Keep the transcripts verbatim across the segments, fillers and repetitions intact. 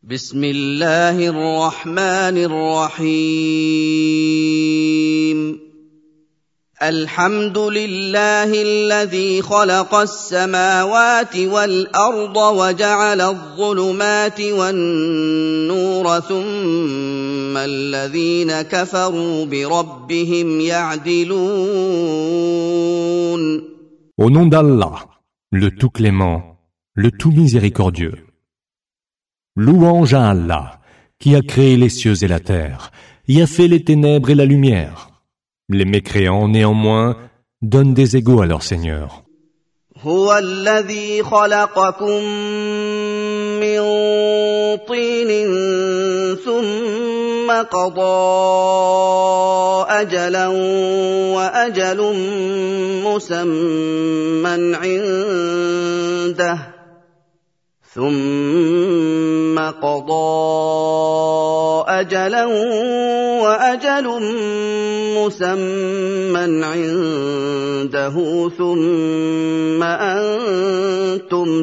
بسم الله الرحمن الرحيم الحمد لله الذي خلق السماوات والأرض وجعل الظلمات والنور ثم الذين كفروا بربهم يعدلون. Au nom d'Allah, le tout clément, le tout miséricordieux. Louange à Allah, qui a créé les cieux et la terre, y a fait les ténèbres et la lumière. Les mécréants, néanmoins, donnent des égaux à leur Seigneur. هو الذي خلقكم من طين ثم قضى أجلا وأجل مسمى عنده ثم قضى أجلا وأجل مسمى عنده ثم أنتم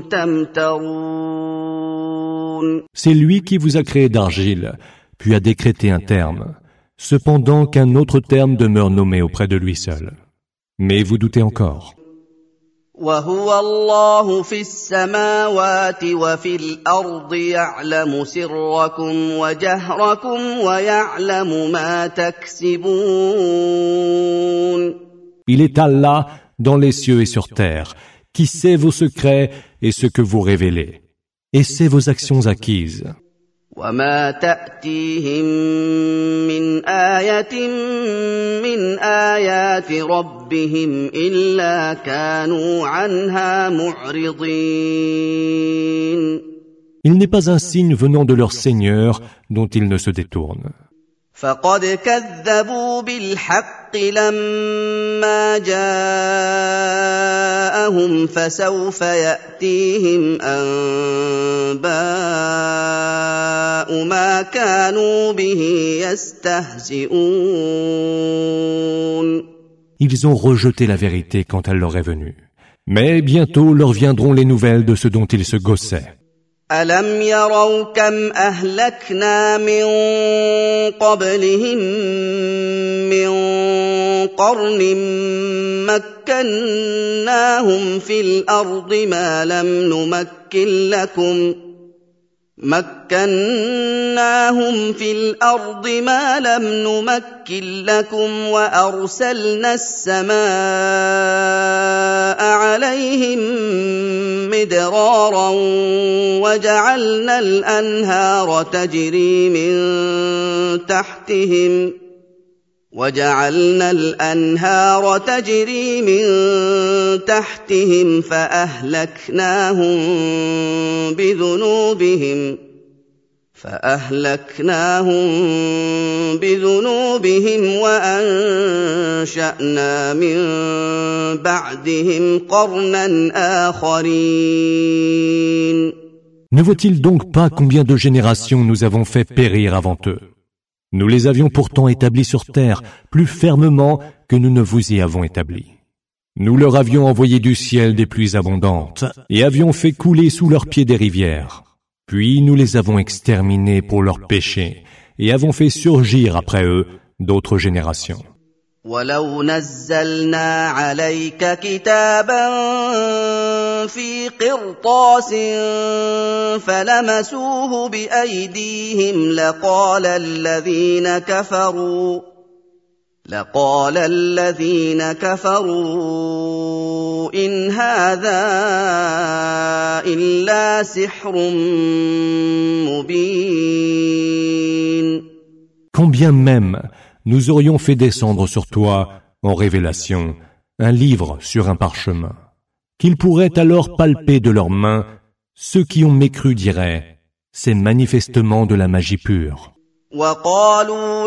تمترون. C'est lui qui vous a créé d'argile, puis a décrété un terme, cependant qu'un autre terme demeure nommé auprès de lui seul. Mais vous doutez encore. وهو الله في السماوات وفي الأرض يعلم سركم وجهركم ويعلم ما تكسبون. Il est Allah dans les cieux et sur terre, qui sait vos secrets et ce que vous révélez, et sait vos actions acquises. وما تأتيهم من آية من آيات ربهم إلا كانوا عنها معرضين. Il n'est pas un signe venant de leur Seigneur dont ils ne se détournent. فقد كذبوا بالحق لما جاءهم فسوف يأتيهم أنباء ما كانوا به يستهزئون. Ils ont rejeté la vérité quand elle leur est venue. Mais bientôt leur viendront les nouvelles de ce dont ils se gaussaient. ألم يروا كم أهلكنا من قبلهم من قرن مكناهم في الأرض ما لم نمكن لكم مكناهم في الأرض ما لم نمكن لكم وأرسلنا السماء عليهم مدرارا وجعلنا الأنهار تجري من تحتهم وجعلنا الأنهار تجري من تحتهم فأهلكناهم بذنوبهم فأهلكناهم بذنوبهم وأنشأنا من بعدهم قرنا آخرين. Ne vaut-il donc pas combien de générations nous avons fait périr avant eux? Nous les avions pourtant établis sur terre plus fermement que nous ne vous y avons établis. Nous leur avions envoyé du ciel des pluies abondantes et avions fait couler sous leurs pieds des rivières. Puis nous les avons exterminés pour leurs péchés et avons fait surgir après eux d'autres générations. ولو نزلنا عليك كتابا في قرطاس فلمسوه بأيديهم لقال الذين كفروا لقال الذين كفروا إن هذا إلا سحر مبين. Quand bien même nous aurions fait descendre sur toi, en révélation, un livre sur un parchemin, qu'ils pourraient alors palper de leurs mains, ceux qui ont mécru diraient, c'est manifestement de la magie pure. وقالوا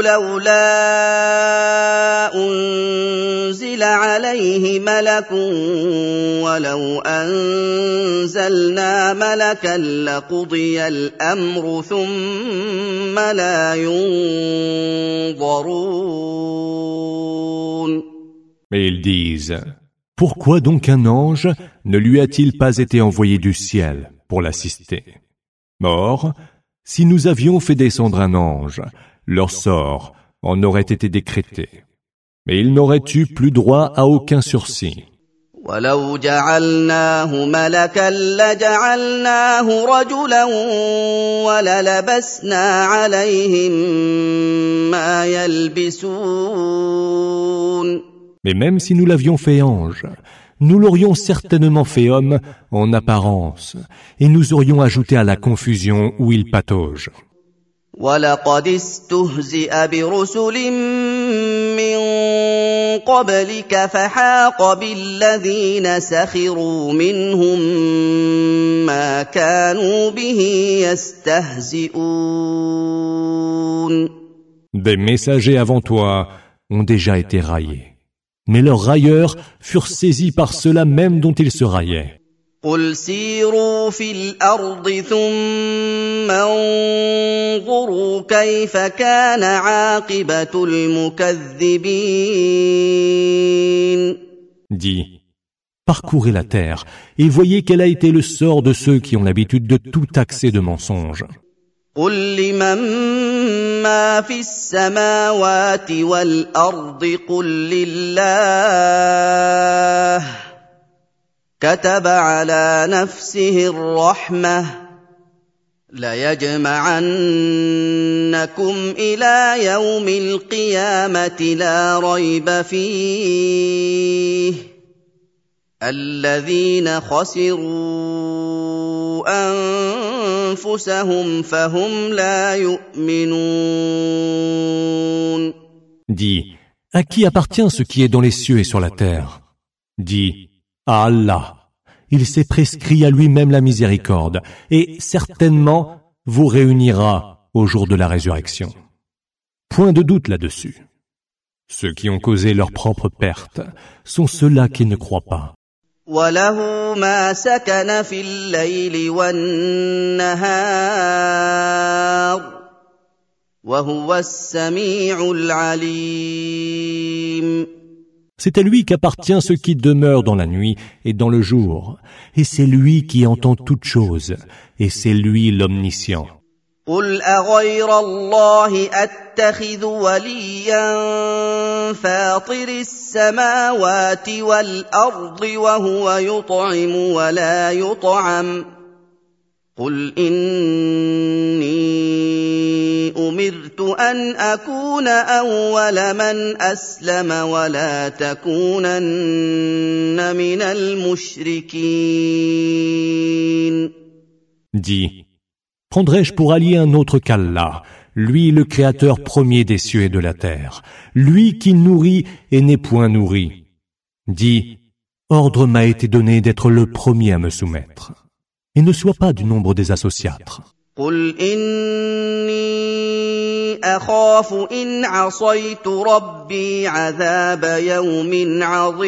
لولا أنزل عليه ملك ولو أنزلنا ملكا لقضي الأمر ثم لا ينظرون. Et ils disent, pourquoi donc un ange ne lui a-t-il pas été envoyé du ciel pour l'assister? Or, Si nous avions fait descendre un ange, leur sort en aurait été décrété. Mais ils n'auraient eu plus droit à aucun sursis. وَلَوْ جَعَلْنَاهُ مَلَكًا لَجَعَلْنَاهُ رَجُلًا وَلَلَبَسْنَا عَلَيْهِمْ مَا يَلْبِسُونَ. Mais même si nous l'avions fait ange, nous l'aurions certainement fait homme en apparence, et nous aurions ajouté à la confusion où il patauge. وَلَقَدِ اسْتُهْزِئَ بِرُسُلٍ مِّن قَبْلِكَ فَحَاقَ بِالَّذِينَ سَخِرُوا مِنْهُم مَّا كَانُوا بِهِ يَسْتَهْزِئُونَ. Des messagers avant toi ont déjà été raillés, mais leurs railleurs furent saisis par ceux-là même dont ils se raillaient. قُلْ سِيرُوا فِي الْأَرْضِ ثُمَّ انظُرُوا كَيْفَ كَانَ عَاقِبَةُ الْمُكَذِّبِينَ. Dis, parcourez la terre et voyez quel a été le sort de ceux qui ont l'habitude de tout taxer de mensonges. قُل لِّمَن مَّا فِي السَّمَاوَاتِ وَالْأَرْضِ قُل لِّلَّهِ كَتَبَ عَلَىٰ نَفْسِهِ الرَّحْمَةَ لَيَجْمَعَنَّكُمْ إِلَىٰ يَوْمِ الْقِيَامَةِ لَا رَيْبَ فِيهِ الَّذِينَ خَسِرُوا أَنفُسَهُمْ فَهُمْ لَا يُؤْمِنُونَ. Dis, à qui appartient ce qui est dans les cieux et sur la terre? Dis, à Allah. Il s'est prescrit à lui-même la miséricorde, et certainement vous réunira au jour de la résurrection. Point de doute là-dessus. Ceux qui ont causé leur propre perte sont ceux-là qui ne croient pas. وَلَهُ مَا سَكَنَ فِي اللَّيْلِ وَالنَّهَارِ وَهُوَ السَّمِيعُ الْعَلِيمُ. C'est à lui qu'appartient ce qui demeure dans la nuit et dans le jour, et c'est lui qui entend toutes choses, et c'est lui l'omniscient. قُلْ أَغَيْرَ اللَّهِ أَتَّخِذُ وَلِيًّا فَاطِرِ السَّمَاوَاتِ وَالْأَرْضِ وَهُوَ يُطْعِمُ وَلَا يُطْعَمُ قُلْ إِنِّي أُمِرْتُ أَنْ أَكُونَ أَوَّلَ مَنْ أَسْلَمَ وَلَا تَكُونَنَّ مِنَ الْمُشْرِكِينَ. Dis, prendrai-je pour allié un autre qu'Allah, lui le créateur premier des cieux et de la terre, lui qui nourrit et n'est point nourri? Dis, ordre m'a été donné d'être le premier à me soumettre, et ne sois pas du nombre des associatres. قُلْ إِنِّي أَخَافُ إِنْ عَصَيْتُ رَبِّي عَذَابَ يَوْمٍ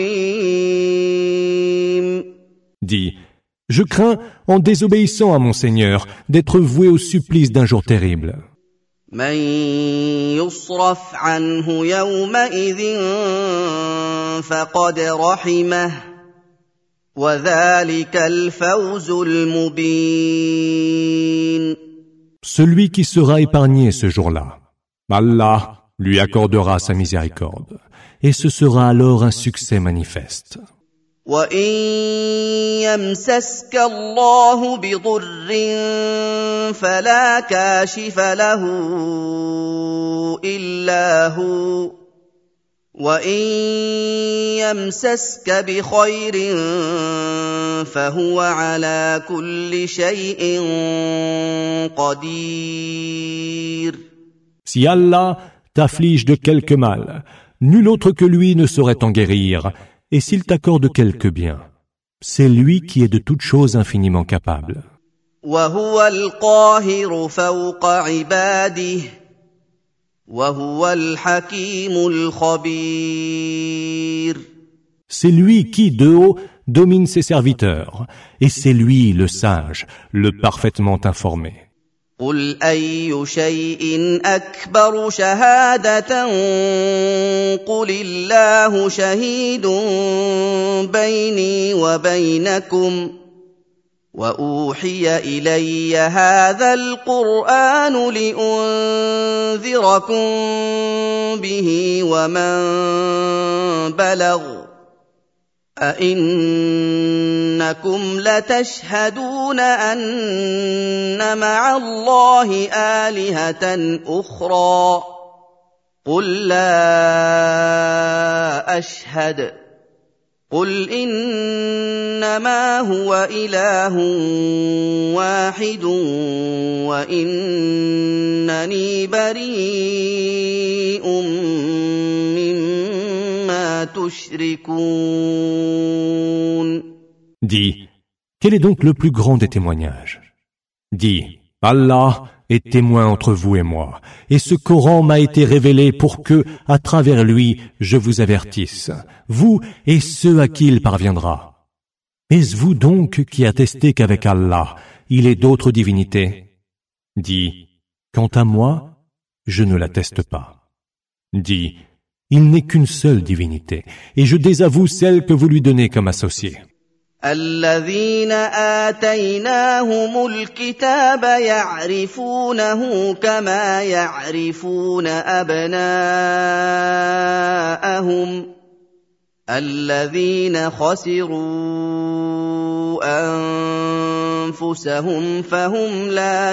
عَظِيمٍ. Dis, je crains, en désobéissant à mon Seigneur, d'être voué au supplice d'un jour terrible. مَن يُصْرَفْ عَنْهُ يَوْمَئِذٍ فَقَدْ رَحِمَهُ وَذَلِكَ الْفَوْزُ الْمُبِينُ. Celui qui sera épargné ce jour-là, Allah lui accordera sa miséricorde, et ce sera alors un succès manifeste. وَإِن يَمْسَسْكَ اللَّهُ بِضُرٍّ فَلَا كَاشِفَ لَهُ إِلَّا هُوَ وَإِن يَمْسَسْكَ بِخَيْرٍ فَهُوَ عَلَى كُلِّ شَيْءٍ قَدِيرٌ. Si Allah t'afflige de quelque mal, nul autre que lui ne saurait t'en guérir, et s'il t'accorde quelque bien, c'est lui qui est de toutes choses infiniment capable. وَهُوَ الْقَاهِرُ فَوْقَ عِبَادِهِ وَهُوَ الْحَكِيمُ الْخَبِيرُ. C'est lui qui, de haut, domine ses serviteurs, et c'est lui le sage, le parfaitement informé. قُلْ أَيُّ شَيْءٍ أَكْبَرُ شَهَادَةً قُلِ اللَّهُ شَهِيدٌ بَيْنِي وَبَيْنَكُمْ وأوحي إلي هذا القرآن لأنذركم به ومن بلغ أئنكم لتشهدون أن مع الله آلهة أخرى قل لا أشهد قل إنما هو إله واحد وإنني بريء مما تشركون. Dis, quel est donc le plus grand des témoignages? Dis, Allah est témoin entre vous et moi, et ce Coran m'a été révélé pour que, à travers lui, je vous avertisse, vous et ceux à qui il parviendra. Est-ce vous donc qui attestez qu'avec Allah, il est d'autres divinités? Dis, quant à moi, je ne l'atteste pas. Dis, il n'est qu'une seule divinité, et je désavoue celle que vous lui donnez comme associée. الذين آتيناهم الكتاب يعرفونه كما يعرفون أبناءهم الذين خسروا أنفسهم فهم لا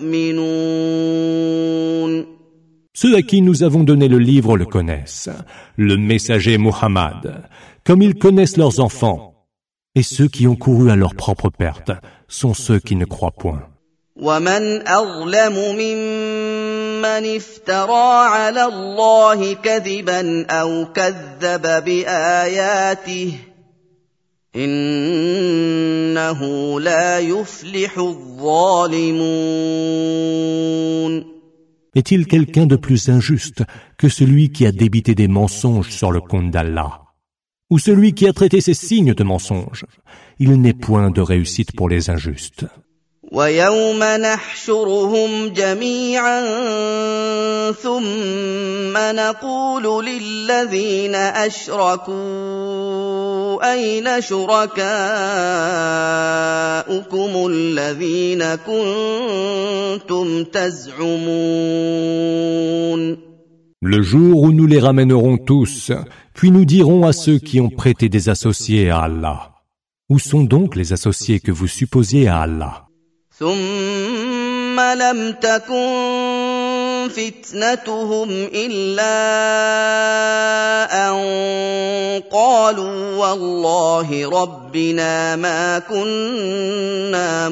يؤمنون. Ceux à qui nous avons donné le livre le connaissent, le messager Muhammad, comme ils connaissent leurs enfants. Et ceux qui ont couru à leur propre perte sont ceux qui ne croient point. وَمَنْ أَظْلَمُ مِمَّنِ افْتَرَىٰ عَلَى اللَّهِ كَذِبًا أَوْ كَذَّبَ بِآيَاتِهِ إِنَّهُ لَا يُفْلِحُ الظَّالِمُونَ. Est-il quelqu'un de plus injuste que celui qui a débité des mensonges sur le compte d'Allah? Ou celui qui a traité ces signes de mensonges? Il n'est point de réussite pour les injustes. وَيَوْمَ نَحْشُرُهُمْ جَمِيعًا ثُمَّ نَقُولُ لِلَّذِينَ أَشْرَكُوا أَيْنَ شُرَكَاؤُكُمُ الَّذِينَ كُنتُمْ تَزْعُمُونَ. Le jour où nous les ramènerons tous, puis nous dirons à ceux qui ont prêté des associés à Allah. Où sont donc les associés que vous supposiez à Allah? ثُمَّ لَمْ تَكُنْ فِتْنَتُهُمْ إِلَّا أَنْ قَالُوا وَاللَّهِ رَبِّنَا مَا كُنَّا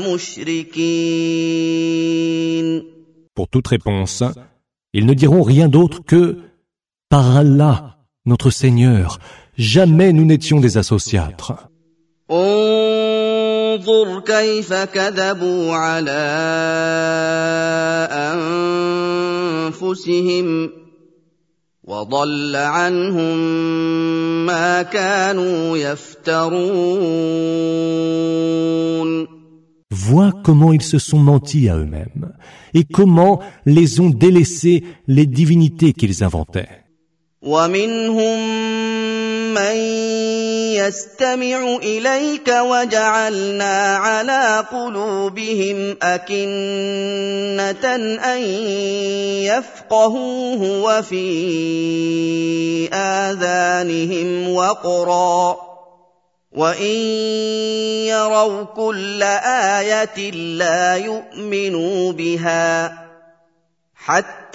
مُشْرِكِينَ. Pour toute réponse, ils ne diront rien d'autre que « Par Allah, notre Seigneur, jamais nous n'étions des associatres. » انظر كيف كذبوا على أنفسهم وضل عنهم ما كانوا يفترون. Vois comment ils se sont mentis à eux-mêmes et comment les ont délaissés les divinités qu'ils inventaient. ومنهم من يستمع إليك وجعلنا على قلوبهم أكنة أن يفقهوه وفي آذانهم وقرا وإن يروا كل آية لا يؤمنوا بها حتى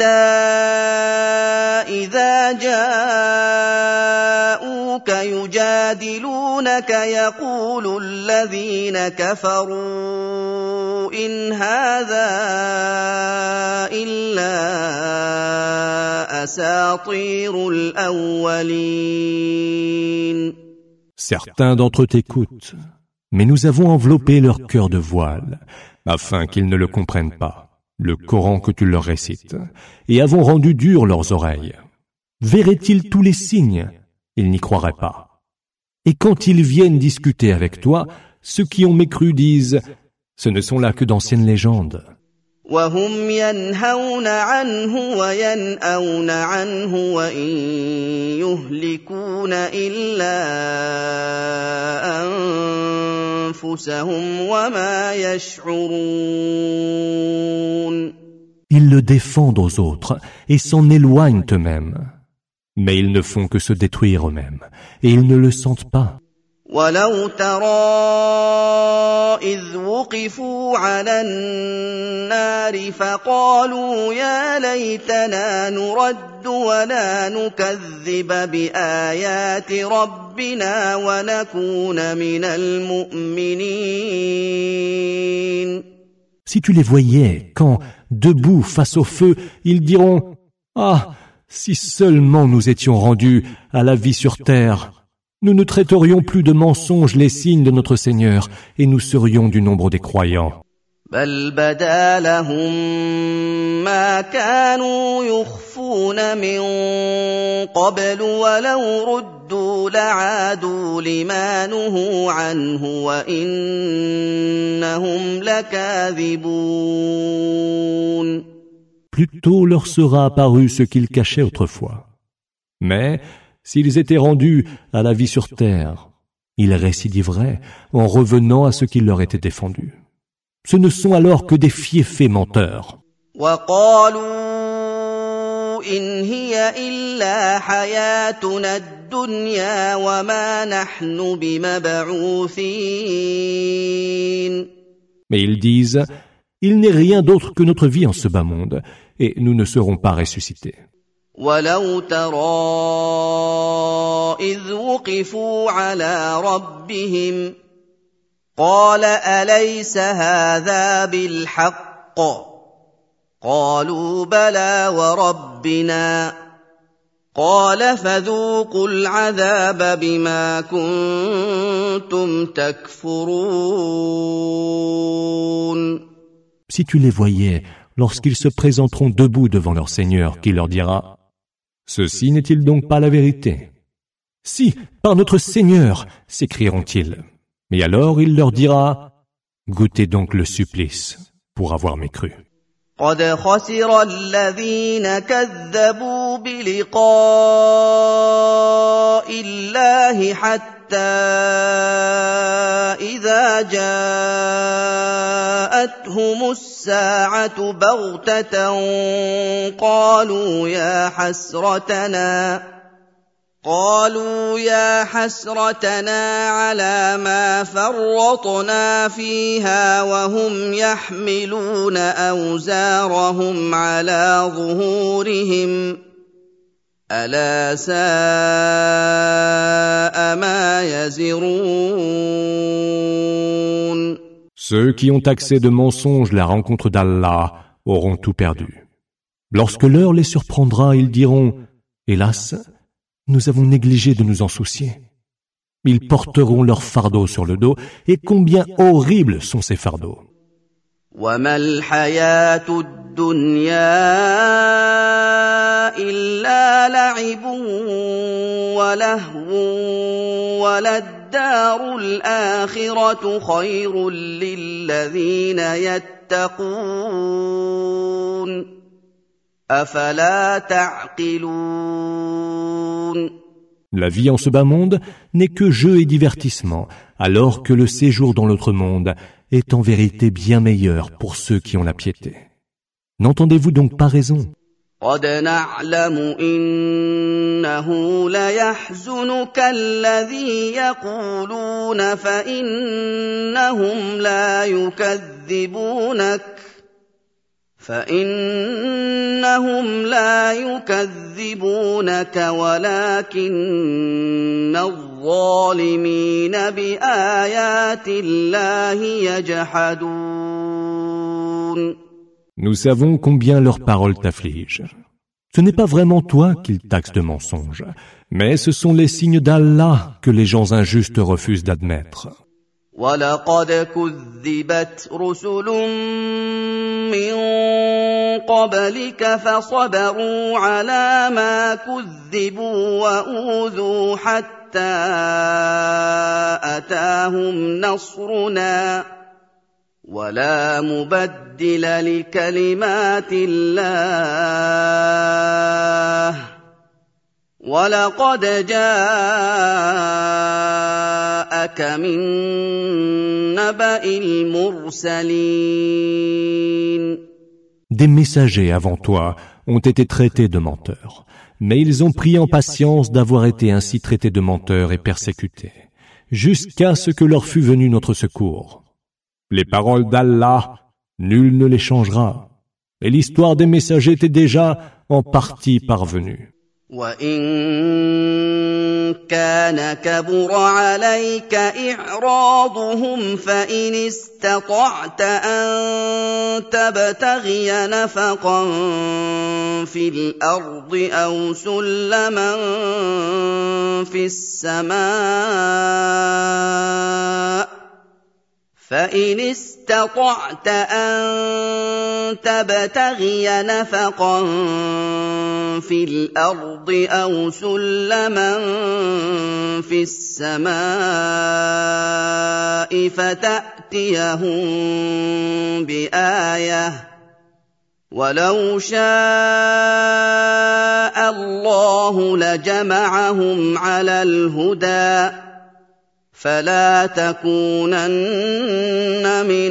إذا جاءوك يجادلونك يقول الذين كفروا إن هذا إلا أساطير الأولين. Certains d'entre eux t'écoutent, mais nous avons enveloppé leur cœur de voile, afin qu'ils ne le comprennent pas, le Coran que tu leur récites, et avons rendu dures leurs oreilles. Verraient-ils tous les signes? Ils n'y croiraient pas. Et quand ils viennent discuter avec toi, ceux qui ont mécru disent « Ce ne sont là que d'anciennes légendes. » وهم ينهون عنه وينأون عنه وإن يهلكون إلا أنفسهم وما يشعرون. Ils le défendent aux autres et s'en éloignent eux-mêmes. Mais ils ne font que se détruire eux-mêmes, et ils ne le sentent pas. وَلَوْ تَرَىٰ إِذْ وُقِفُوا عَلَى النَّارِ فَقَالُوا يَا لَيْتَنَا نُرَدُّ وَلَا نُكَذِّبَ بِآيَاتِ رَبِّنَا وَنَكُونَ مِنَ الْمُؤْمِنِينَ. Si tu les voyais, quand, debout face au feu, ils diront « Ah, si seulement nous étions rendus à la vie sur terre, nous ne traiterions plus de mensonges les signes de notre Seigneur et nous serions du nombre des croyants. » بل بدا لهم ما كانوا يخفون من قبل ولو ردوا لعادوا لما نهوا عنه وإنهم لكاذبون. Plutôt leur sera apparu ce qu'ils cachaient autrefois. Mais s'ils étaient rendus à la vie sur terre, ils récidiveraient en revenant à ce qui leur était défendu. Ce ne sont alors que des fiefés menteurs. وَقَالُوا إِنْ هِيَ إِلَّا حَيَاتُنَا الدُّنْيَا وَمَا نَحْنُ بِمَبْعُوثِينَ. Mais ils disent, il n'est rien d'autre que notre vie en ce bas monde, et nous ne serons pas ressuscités. وَلَوْ تَرَىٰ إِذْ وُقِفُوا عَلَىٰ رَبِّهِمْ قال أليس هذا بالحق قالوا بلى وربنا قال فذوقوا العذاب بما كنتم تكفرون. Si tu les voyais lorsqu'ils se présenteront debout devant leur Seigneur qui leur dira « Ceci n'est-il donc pas la vérité ?» « Si, par notre Seigneur » s'écrieront-ils. Mais alors il leur dira « Goûtez donc le supplice pour avoir mécru. » قد خسر الذين كذبوا بلقاء الله حتى إذا جاءتهم الساعة بغتة قالوا يا حسرتنا قالوا يا حسرتنا على ما فرطنا فيها وهم يحملون أوزارهم على ظهورهم ألا ساء ما يزرون. Ceux qui ont accès de mensonges la rencontre d'Allah auront tout perdu. Lorsque l'heure les surprendra, ils diront « Hélas, nous avons négligé de nous en soucier. » Ils porteront leur fardeau sur le dos, et combien horribles sont ces fardeaux. وَمَا الْحَيَاةُ الدُّنْيَا إِلَّا لَعِبٌ وَلَهْوٌ وَلَلدَّارُ الْآخِرَةُ خَيْرٌ لِّلَّذِينَ يَتَّقُونَ أَفَلَا تَعْقِلُونَ. La vie en ce bas monde n'est que jeu et divertissement, alors que le séjour dans l'autre monde est en vérité bien meilleur pour ceux qui ont la piété. N'entendez-vous donc pas raison? قد نعلم إنه ليحزنك الذي يقولون فإنهم لا يكذبونك فإنهم لا يكذبونك ولكن الظالمين بآيات الله يجحدون. Nous savons combien leurs paroles t'affligent. Ce n'est pas vraiment toi qu'ils taxent de mensonge, mais ce sont les signes d'Allah que les gens injustes refusent d'admettre. وَلَقَدْ كُذِّبَتْ رُسُلٌ مِّن قَبْلِكَ فَصَبَرُوا عَلَىٰ مَا كُذِّبُوا وَأُوذُوا حَتَّىٰ أَتَاهُمْ نَصْرُنَا ولا مبدل لكلمات الله ولقد جاءك من نبأ المرسلين. Des messagers avant toi ont été traités de menteurs, mais ils ont pris en patience d'avoir été ainsi traités de menteurs et persécutés, jusqu'à ce que leur fût venu notre secours. Les paroles d'Allah, nul ne les changera, et l'histoire des messagers était déjà en partie parvenue. وَإِن كَانَ كَبُرَ عَلَيْكَ إِعْرَاضُهُمْ فَإِنِ اسْتَطَعْتَ أَن تَبْتَغِيَ نَفَقًا فِي الْأَرْضِ أَوْ سُلَّمًا فِي السَّمَاءِ فَإِنِ اسْتَطَعْتَ أَن تَبْتَغِيَ نَفَقًا فِي الْأَرْضِ أَوْ سُلَّمًا فِي السَّمَاءِ فَتَأْتِيَهُم بِآيَةٍ وَلَوْ شَاءَ اللَّهُ لَجَمَعَهُمْ عَلَى الْهُدَىٰ فَلَا تَكُونَنَّ مِنَ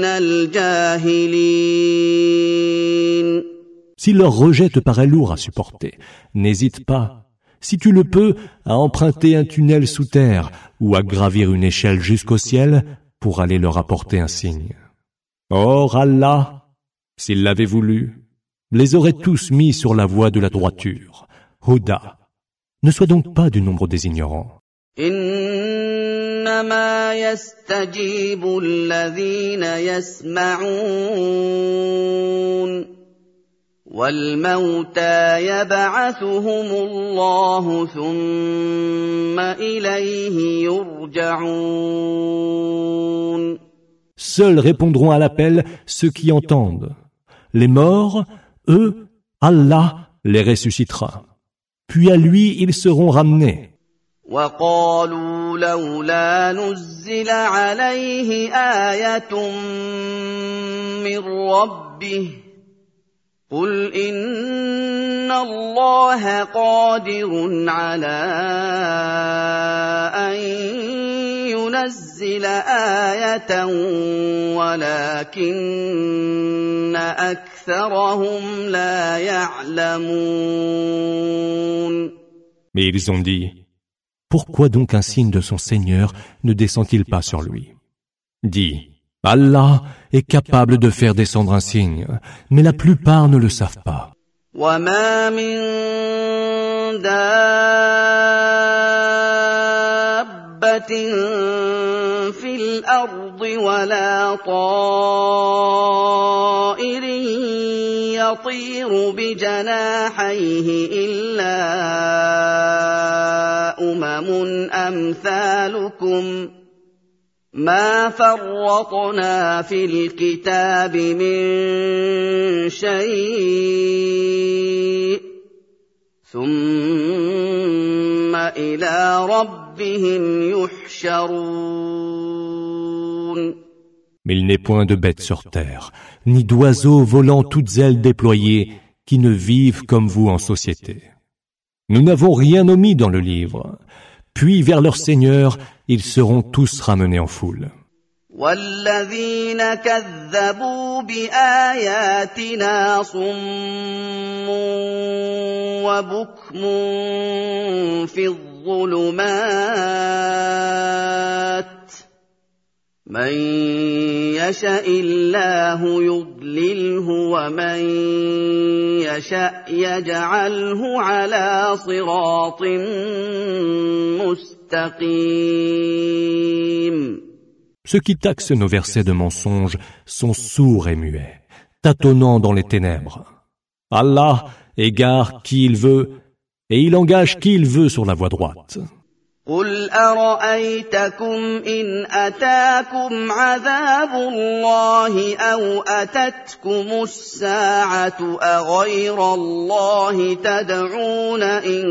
الْجَاهِلِينَ. Si leur rejet te paraît lourd à supporter, n'hésite pas, si tu le peux, à emprunter un tunnel sous terre ou à gravir une échelle jusqu'au ciel pour aller leur apporter un signe. Or Allah, s'il l'avait voulu, les aurait tous mis sur la voie de la droiture. Huda. Ne sois donc pas du nombre des ignorants. إنما يستجيب الذين يسمعون والموتى يبعثهم الله ثم إليه يرجعون. Seuls répondront à l'appel ceux qui entendent. Les morts, eux, Allah les ressuscitera. Puis à lui ils seront ramenés. وَقَالُوا لَوْلَا نُزِّلَ عَلَيْهِ آيَةٌ مِّن رَّبِّهِ قُلْ إِنَّ اللَّهَ قَادِرٌ عَلَىٰ أَن يُنَزِّلَ آيَةً وَلَٰكِنَّ أَكْثَرَهُمْ لَا يَعْلَمُونَ. Mais ils ont dit: pourquoi donc un signe de son Seigneur ne descend-il pas sur lui? Dis: Allah est capable de faire descendre un signe, mais la plupart ne le savent pas. وَمَا مِن دَابَّةٍ فِي الْأَرْضِ وَلَا طَائِرٍ يَطِيرُ بِجَنَاحَيْهِ إِلَّا أُمَمٌ أَمْثَالُكُمْ مَا فَرَّطْنَا فِي الْكِتَابِ مِن شَيْءٍ ثُمَّ إِلَىٰ رَبِّهِمْ يُحْشَرُونَ. Mais il n'est point de bêtes sur terre, ni d'oiseaux volant toutes ailes déployées, qui ne vivent comme vous en société. Nous n'avons rien omis dans le livre. Puis vers leur Seigneur, ils seront tous ramenés en foule. وَالَّذِينَ كَذَّبُوا بِآيَاتِنَا صُمٌّ وَبُكْمٌ فِي الظُّلُمَاتِ مَن يَشَإِ اللَّهُ يُضْلِلْهُ وَمَن يَشَأْ يَجْعَلْهُ عَلَىٰ صِرَاطٍ مُّسْتَقِيمٍ. Ceux qui taxent nos versets de mensonges sont sourds et muets, tâtonnant dans les ténèbres. Allah égare qui il veut, et il engage qui il veut sur la voie droite. قُلْ أَرَأَيْتَكُمْ إِنْ أَتَاكُمْ عَذَابُ اللَّهِ أَوْ أَتَتْكُمُ السَّاعَةُ أَغَيْرَ اللَّهِ تَدْعُونَ إِن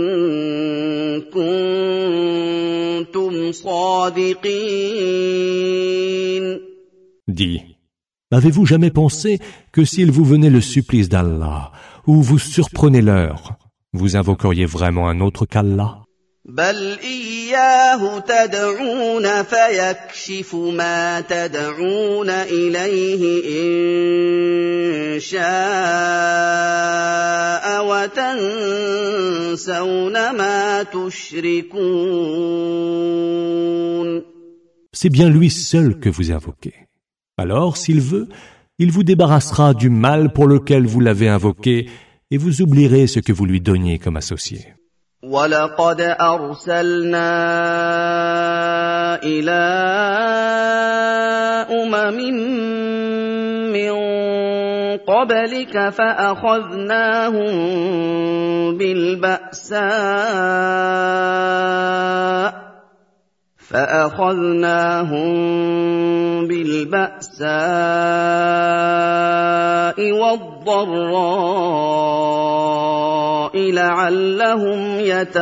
كُنتُمْ صَادِقِينَ. Dis, Avez-vous jamais pensé que s'il vous venait le supplice d'Allah, ou vous surprenez l'heure, vous invoqueriez vraiment un autre qu'Allah? بل إياه تدعون فيكشف ما تدعون إليه إن شاء وتنسون ما تشركون. C'est bien lui seul que vous invoquez. Alors, s'il veut, il vous débarrassera du mal pour lequel vous l'avez invoqué et vous oublierez ce que vous lui donniez comme associé. وَلَقَدْ أَرْسَلْنَا إِلَىٰ أُمَمٍ مِّن قَبْلِكَ فَأَخَذْنَاهُم بِالْبَأْسَاءِ فَأَخَذْنَاهُم بِالْبَأْسَاءِ وَالضَّرَّاءِ لَعَلَّهُمْ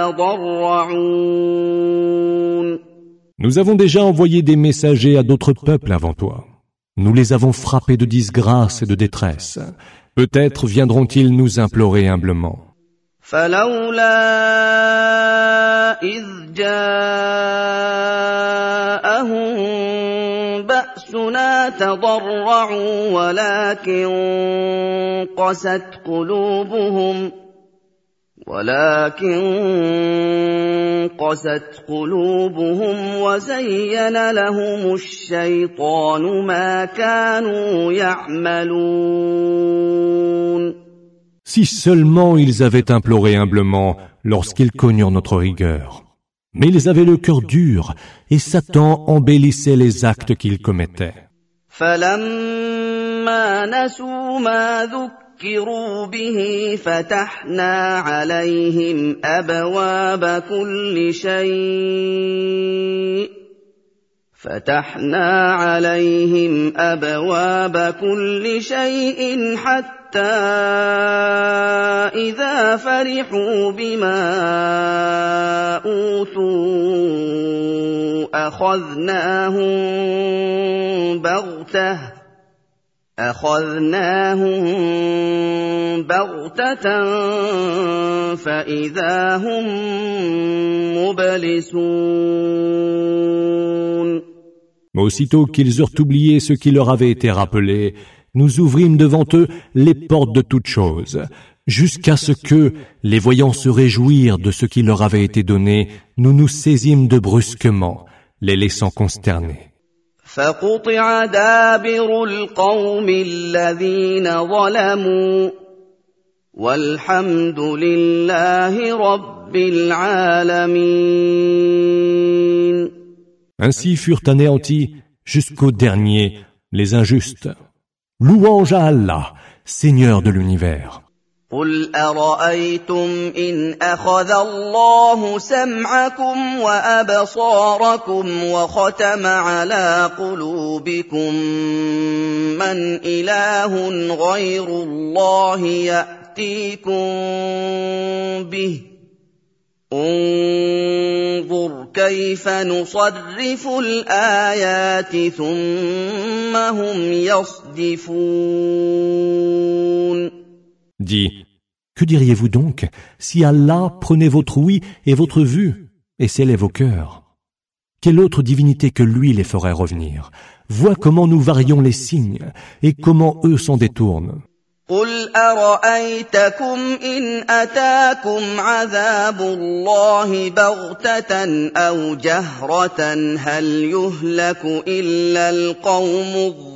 يَتَضَرَّعُونَ. Nous avons déjà envoyé des messagers à d'autres peuples avant toi. Nous les avons frappés de disgrâce et de détresse. Peut-être viendront-ils nous implorer humblement. فَلَوْلَا إِذْ جَاءَهُم بَأْسُنَا تَضَرَّعُوا وَلَكِن قَسَتْ قُلُوبُهُمْ ولكن قست قلوبهم وزين لهم الشيطان ما كانوا يعملون. Si seulement ils avaient imploré humblement lorsqu'ils connurent notre rigueur. Mais ils avaient le cœur dur et Satan embellissait les actes qu'ils commettaient. فَلَمَّا نَسُوا مَا ذُكِّرُوا بِهِ فَتَحْنَا عَلَيْهِمْ أَبْوَابَ كُلِّ شَيْءٍ فَتَحْنَا عَلَيْهِمْ أَبْوَابَ كُلِّ شَيْءٍ حَتَّى إِذَا فَرِحُوا بِمَا أُوتُوا أَخَذْنَاهُم بَغْتَةً أَخَذْنَاهُم بَغْتَةً فَإِذَا هُم مُبْلِسُونَ. Aussitôt qu'ils eurent oublié ce qui leur avait été rappelé, nous ouvrîmes devant eux les portes de toutes choses, jusqu'à ce que, les voyant se réjouir de ce qui leur avait été donné, nous nous saisîmes de brusquement, les laissant consternés. فَقُطِعَ دَابِرُ الْقَوْمِ الَّذِينَ ظَلَمُوا وَالْحَمْدُ لِلَّهِ رَبِّ الْعَالَمِينَ. Ainsi furent anéantis jusqu'au dernier les injustes. Louange à Allah, Seigneur de l'univers. قُلْ أَرَأَيْتُمْ إِنْ أَخَذَ اللَّهُ سَمْعَكُمْ وَأَبْصَارَكُمْ وَخَتَمَ عَلَى قُلُوبِكُمْ مَنْ إِلَٰهٌ غَيْرُ اللَّهِ يَأْتِيكُمْ بِهِ انظُرْ كَيْفَ نُصَرِّفُ الْآيَاتِ ثُمَّ هُمْ يَصْدِفُونَ. Dis, que diriez-vous donc si Allah prenait votre ouïe et votre vue et scellait vos cœurs? Quelle autre divinité que lui les ferait revenir? Vois comment nous varions les signes et comment eux s'en détournent. قُلْ أَرَأَيْتَكُمْ إِنْ أَتَاكُمْ عَذَابُ اللَّهِ بَغْتَةً أَوْ جَهْرَةً هَلْ يُهْلَكُ إِلَّا الْقَوْمُ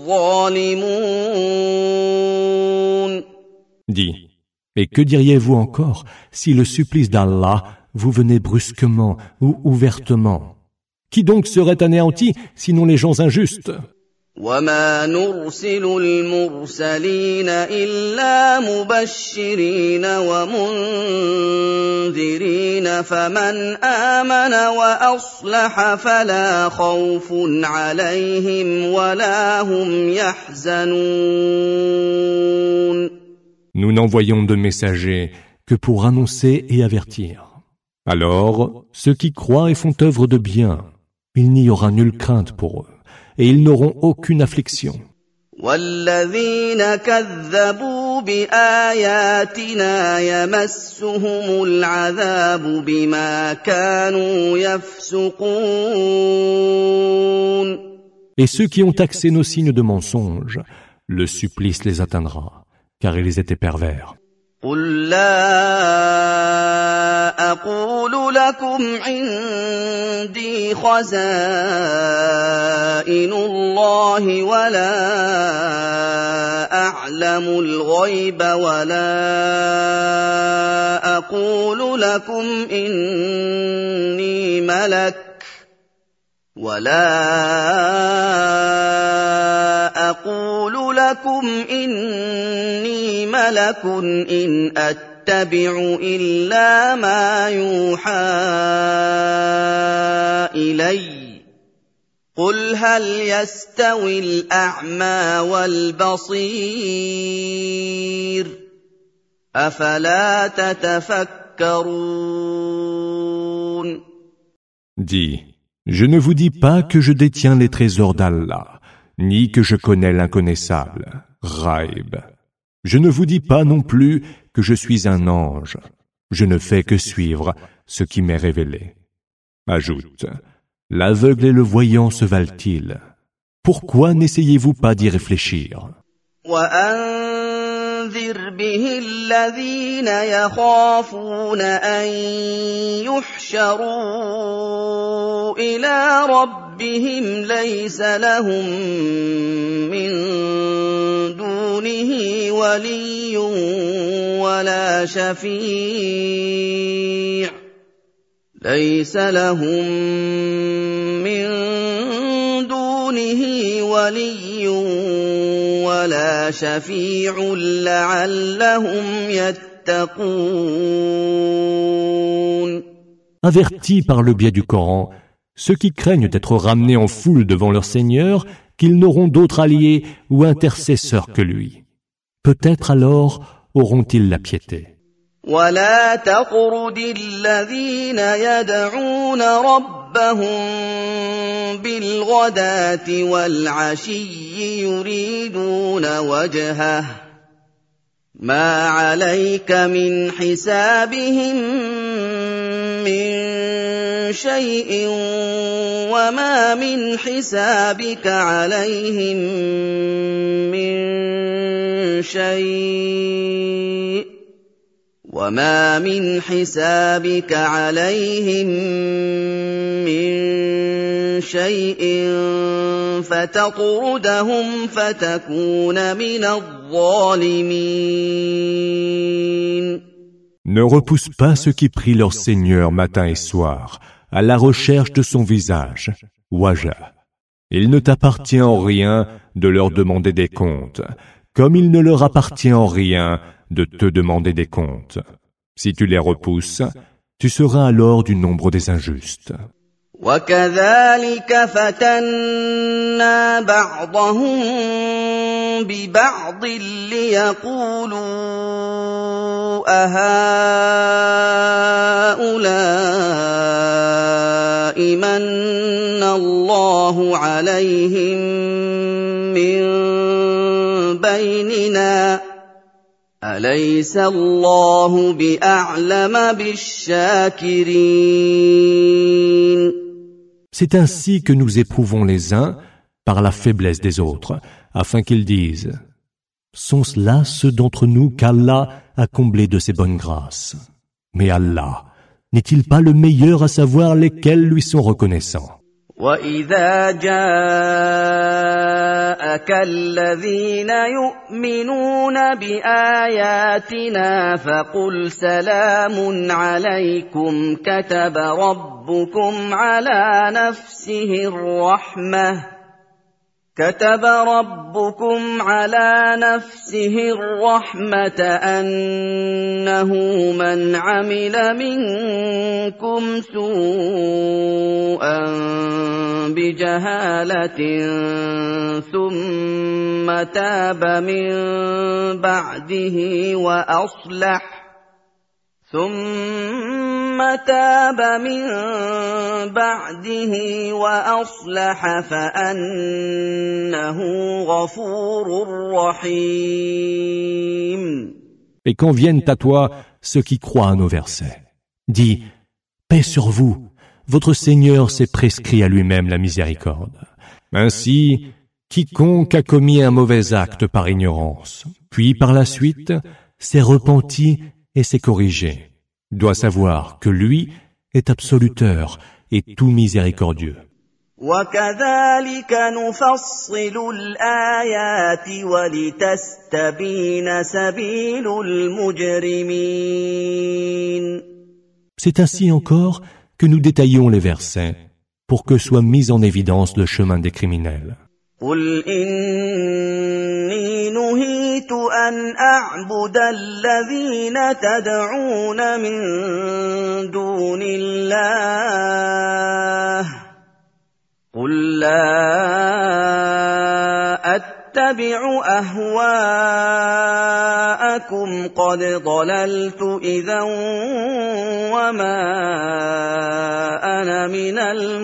الظَّالِمُونَ. Dis, et que diriez-vous encore si le supplice d'Allah vous venait brusquement ou ouvertement? Qui donc serait anéanti sinon les gens injustes? وَمَا نُرْسِلُ الْمُرْسَلِينَ إِلَّا مُبَشِّرِينَ وَمُنذِرِينَ فَمَنْ آمَنَ وَأَصْلَحَ فَلَا خَوْفٌ عَلَيْهِمْ وَلَا هُمْ يَحْزَنُونَ. Nous n'envoyons de messagers que pour annoncer et avertir. Alors, ceux qui croient et font œuvre de bien, il n'y aura nulle crainte pour eux, et ils n'auront aucune affliction. والذين كذبوا بآياتنا يمسهم العذاب بما كانوا يفسقون. Et ceux qui ont taxé nos signes de mensonge, le supplice les atteindra, car ils étaient pervers. قل لا أقول لكم عندي خزائن الله ولا أعلم الغيب ولا أقول لكم إني ملك ولا أقول لكم إني ملك إن أتبع إلا ما يوحى إلي قل هل يستوي الأعمى والبصير أفلا تتفكرون. Dis, je ne vous dis pas que je détiens les trésors d'Allah, ni que je connais l'inconnaissable, Ghaib. Je ne vous dis pas non plus que je suis un ange. Je ne fais que suivre ce qui m'est révélé. Ajoute, l'aveugle et le voyant se valent-ils? Pourquoi n'essayez-vous pas d'y réfléchir? وأنذر به الذين يخافون أن يحشروا إلى ربهم ليس لهم من دونه ولي ولا شفيع ليس لهم من دونه ولي ولا شفيع لعلهم يتقون. Avertis par le biais du Coran, ceux qui craignent d'être ramenés en foule devant leur Seigneur, qu'ils n'auront d'autre allié ou intercesseur que lui. Peut-être alors auront-ils la piété. ولا تطرد الذين يدعون ربهم بالغداة والعشي يريدون وجهه ما عليك من حسابهم من شيء وما من حسابك عليهم من شيء وما من حسابك عليهم من شيء فتطردهم فتكون من الظالمين. Ne repousse pas ceux qui prient leur Seigneur matin et soir, à la recherche de son visage, Wajah. Il ne t'appartient en rien de leur demander des comptes, comme il ne leur appartient en rien de te demander des comptes. Si tu les repousses, tu seras alors du nombre des injustes. وكذلك فتنا بعضهم ببعض ليقولوا أهؤلاء من الله عليهم من بيننا أليس الله بأعلم بالشاكرين. C'est ainsi que nous éprouvons les uns par la faiblesse des autres, afin qu'ils disent « Sont-ce là ceux d'entre nous qu'Allah a comblés de ses bonnes grâces? Mais Allah, n'est-il pas le meilleur à savoir lesquels lui sont reconnaissants ?» وَإِذَا جَاءَكَ الَّذِينَ يُؤْمِنُونَ بِآيَاتِنَا فَقُلْ سَلَامٌ عَلَيْكُمْ كَتَبَ رَبُّكُمْ عَلَى نَفْسِهِ الرَّحْمَةَ كتب ربكم على نفسه الرحمة أنه من عمل منكم سوءا بجهالة ثم تاب من بعده وأصلح ثم تاب من بعده وأصلح فأنه غفور رحيم. Et quand viennent à toi ceux qui croient à nos versets, dis, paix sur vous, votre Seigneur s'est prescrit à lui-même la miséricorde. Ainsi, quiconque a commis un mauvais acte par ignorance, puis par la suite s'est repenti et s'est corrigé, doit savoir que lui est absoluteur et tout miséricordieux. وَكَذَلِكَ نُفَصِّلُ الْآيَاتِ وَلِتَسْتَبِينَ سَبِيلُ الْمُجْرِمِينَ. C'est ainsi encore que nous détaillons les versets pour que soit mis en évidence le chemin des criminels. قُلْ إِنِّي نُهِيتُ أَنْ أَعْبُدَ الَّذِينَ تَدْعُونَ مِن دُونِ اللَّهِ قُل لَّا أَتَّبِعُ أَهْوَاءَكُمْ قَدْ ضَلَلْتُ إِذًا وَمَا أَنَا مِنَ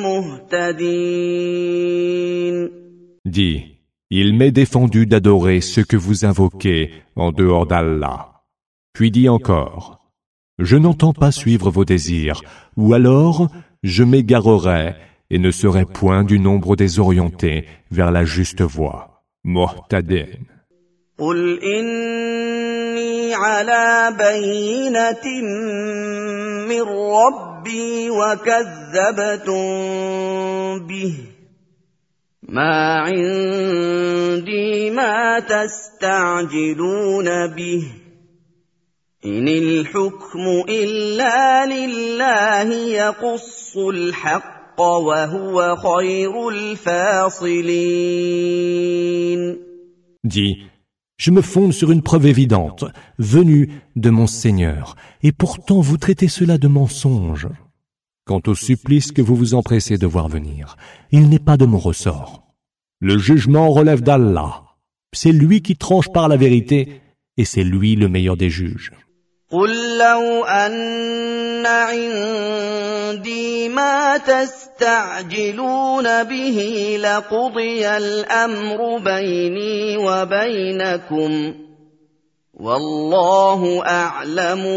الْمُهْتَدِينَ. Dis, il m'est défendu d'adorer ce que vous invoquez en dehors d'Allah. Puis dis encore, je n'entends pas suivre vos désirs, ou alors je m'égarerai et ne serai point du nombre des orientés vers la juste voie. Muhtadin. قُلْ إِنِّي عَلَى بَيِّنَةٍ مِّن رَّبِّي وَكَذَّبْتُم بِهِ مَا عِندِي مَا تَسْتَعْجِلُونَ بِهِ إِنِ الْحُكْمُ إِلَّا لِلَّهِ يَقُصُّ الْحَقَّ وَهُوَ خَيْرُ الْفَاصِلِينَ. Dis, je me fonde sur une preuve évidente, venue de mon Seigneur, et pourtant vous traitez cela de mensonge. Quant au supplice que vous vous empressez de voir venir, il n'est pas de mon ressort. Le jugement relève d'Allah. C'est lui qui tranche par la vérité, et c'est lui le meilleur des juges. قُل لَّوْ أَنَّ عِندِي مَا تَسْتَعْجِلُونَ بِهِ لَقُضِيَ الْأَمْرُ بَيْنِي وَبَيْنَكُمْ وَاللَّهُ أَعْلَمُ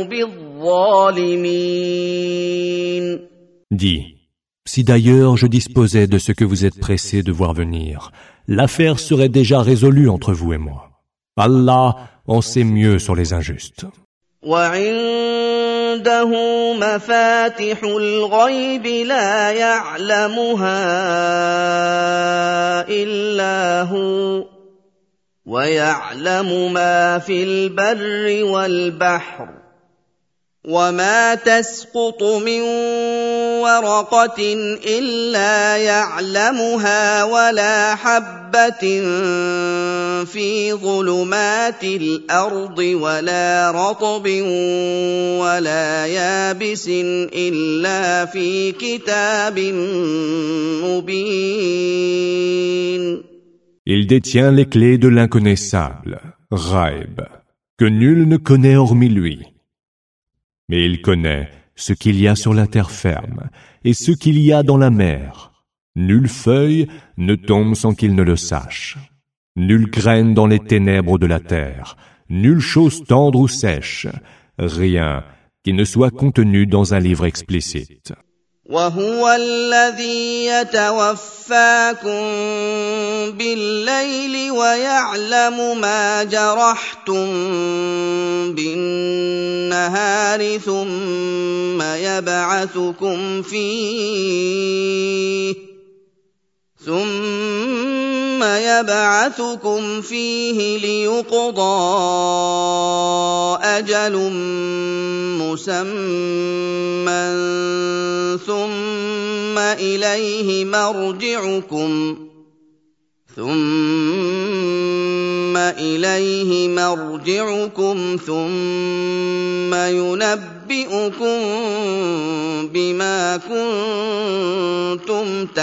بِالظَّالِمِينَ. Dis, si d'ailleurs je disposais de ce que vous êtes pressés de voir venir, l'affaire serait déjà résolue entre vous et moi. Allah en sait mieux sur les injustes. وعنده مفاتح الغيب لا يعلمها إلا هو ويعلم ما في البر والبحر وما تسقط من ورقة إلا يعلمها ولا حبة في ظلمات الأرض ولا رطب ولا يابس إلا في كتاب مبين. Il détient les clés de l'inconnaissable, Ghaib, que nul ne connaît hormis lui. Mais il connaît ce qu'il y a sur la terre ferme et ce qu'il y a dans la mer. Nulle feuille ne tombe sans qu'il ne le sache. Nulle graine dans les ténèbres de la terre, nulle chose tendre ou sèche, rien qui ne soit contenu dans un livre explicite. وهو الذي يتوفاكم بالليل ويعلم ما جرحتم بالنهار ثم يبعثكم فيه ثم يبعثكم فيه ليقضى أجل مسمى ثم إليه مرجعكم ثم إليه مرجعكم ثم ينبئكم بما كنتم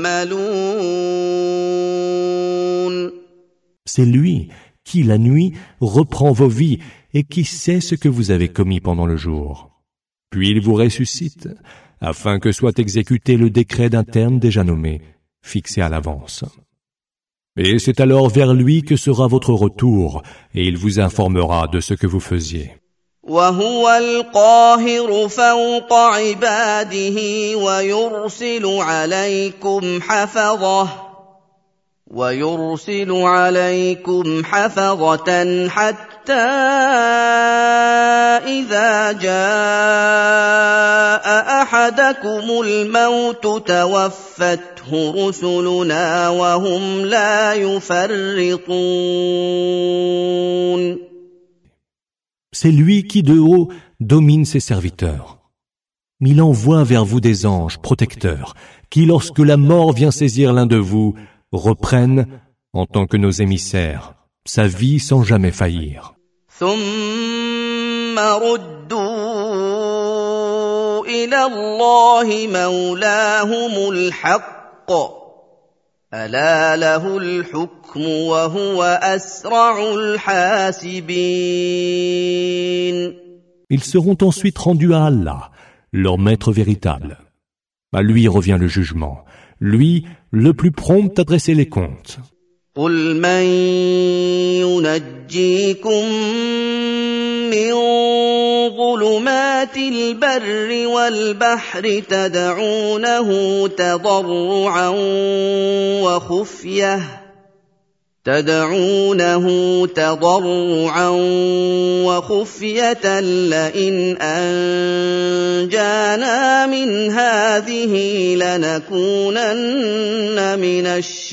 تعملون. C'est lui qui, la nuit, reprend vos vies et qui sait ce que vous avez commis pendant le jour. puis il vous ressuscite, afin que soit exécuté le décret d'un terme déjà nommé, fixé à l'avance. Et c'est alors vers lui que sera votre retour, et il vous informera de ce que vous faisiez. وهو القاهر فوق عباده ويرسل عليكم حفظه ويرسل عليكم حفظة حتى إذا جاء أحدكم الموت توفته رسلنا وهم لا يفرطون. C'est lui qui de haut domine ses serviteurs. Il envoie vers vous des anges protecteurs qui, lorsque la mort vient saisir l'un de vous, reprennent, en tant que nos émissaires, sa vie sans jamais faillir. ثم ردوا إلى الله مولاهم الحق ألا له الحكم وهو أسرع الحاسبين. Ils seront ensuite rendus à Allah, leur maître véritable. À lui revient le jugement, lui le plus prompt à dresser les comptes. قل من ينجيكم من ظلمات البر والبحر تدعونه تضرعا وخفية تدعونه تضرعا وخفية لئن أنجانا من هذه لنكونن من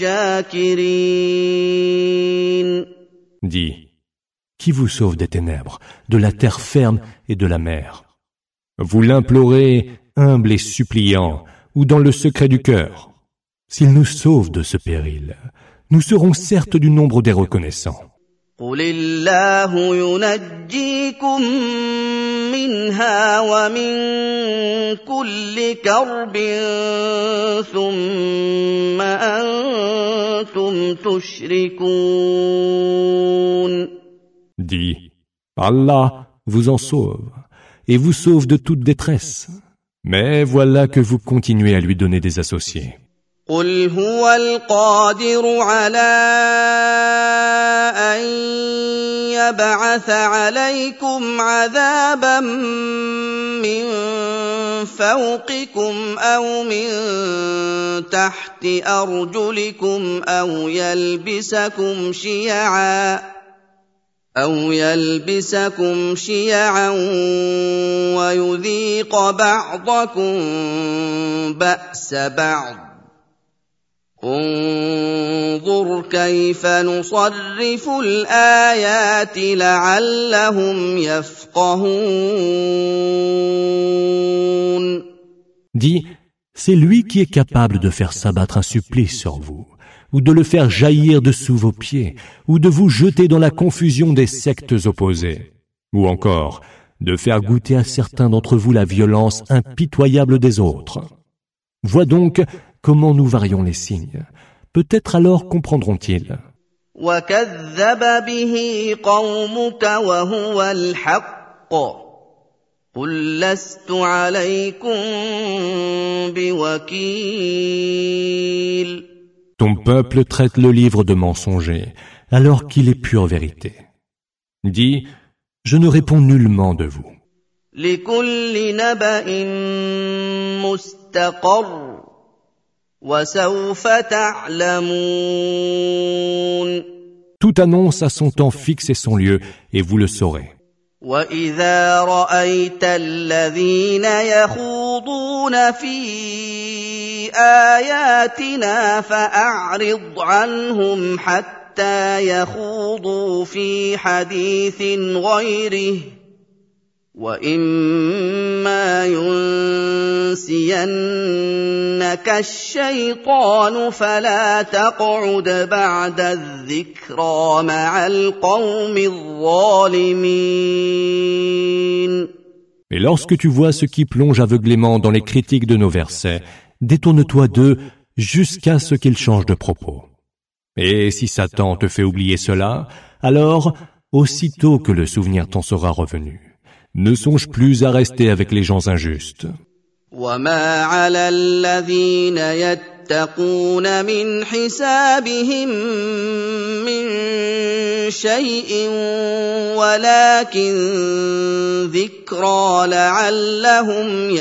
الشاكرين. Dis, qui vous sauve des ténèbres, de la terre ferme et de la mer? Vous l'implorez, humble et suppliant, ou dans le secret du cœur. S'il nous sauve de ce péril, nous serons certes du nombre des reconnaissants. قل الله ينجيكم منها ومن كل كرب ثم أنتم تشركون. Dis, Allah vous en sauve, et vous sauve de toute détresse. Mais voilà que vous continuez à lui donner des associés. قل هو القادر على أن يبعث عليكم عذابا من فوقكم أو من تحت أرجلكم أو يلبسكم شيعا أو يلبسكم شيعا ويذيق بعضكم بأس بعض. انظر كيف نصرف الآيات لعلهم يفقهون. Dis, c'est lui qui est capable de faire s'abattre un supplice sur vous, ou de le faire jaillir dessous vos pieds, ou de vous jeter dans la confusion des sectes opposées, ou encore de faire goûter à certains d'entre vous la violence impitoyable des autres. Vois donc comment nous varions les signes. Peut-être alors comprendront-ils. وَكَذَّبَ بِهِ قَوْمُكَ وَهُوَ الْحَقُّ قُل لَّسْتُ عَلَيْكُم بِوَكِيلٍ. Ton peuple traite le livre de mensonger, alors qu'il est pure vérité. Dis, je ne réponds nullement de vous. لِكُلِّ نَبَإٍ مُّسْتَقَرٌّ وَسَوْفَ تَعْلَمُونَ. Toute annonce a son temps fixe et son lieu, et vous le saurez. وَإِذَا رَأَيْتَ الَّذِينَ يَخُوضُونَ فِي آيَاتِنَا فَأَعْرِضْ عَنْهُمْ حَتَّى يَخُوضُوا فِي حَدِيثٍ غَيْرِهِ وَإِمَّا يُنسِيَنَّكَ الشَّيْطَانُ فَلَا تَقْعُدْ بَعْدَ الذِّكْرَىٰ مَعَ الْقَوْمِ الظَّالِمِينَ. Et lorsque tu vois ceux qui plongent aveuglément dans les critiques de nos versets, détourne-toi d'eux jusqu'à ce qu'ils changent de propos. Et si Satan te fait oublier cela, alors, aussitôt que le souvenir t'en sera revenu, ne songe plus à rester avec les gens injustes. وما على الذين يتقون من حسابهم من شيء ولكن ذكرى لعلهم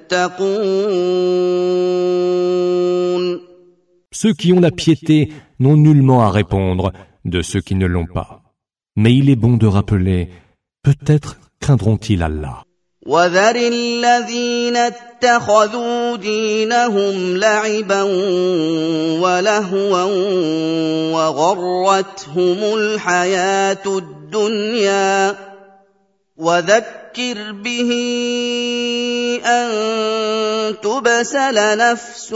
يتقون. Ceux qui ont la piété n'ont nullement à répondre de ceux qui ne l'ont pas. Mais il est bon de rappeler, peut-être craindront-ils Allah. وَذَرِ الَّذِينَ اتَّخَذُوا دِينَهُمْ لَعِبًا وَلَهْوًا وَغَرَّتْهُمُ الْحَيَاةُ الدُّنْيَا وَذَكِّرْ بِهِ أَن تُبْسَلَ نَفْسٌ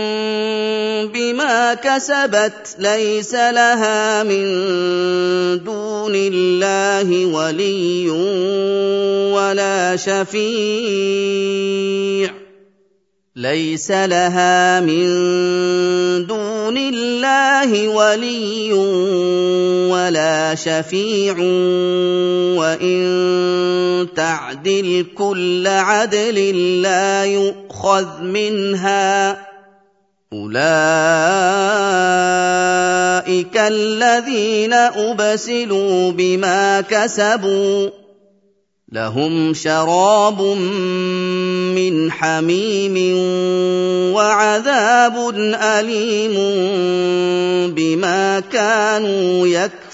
بِمَا كَسَبَتْ لَيْسَ لَهَا مِن دُونِ اللَّهِ وَلِيٌّ ولا شفيع ليس لها من دون الله ولي ولا شفيع وإن تعدل كل عدل لا يؤخذ منها أولئك الذين أبسلوا بما كسبوا لهم شراب من حميم وعذاب أليم بما كانوا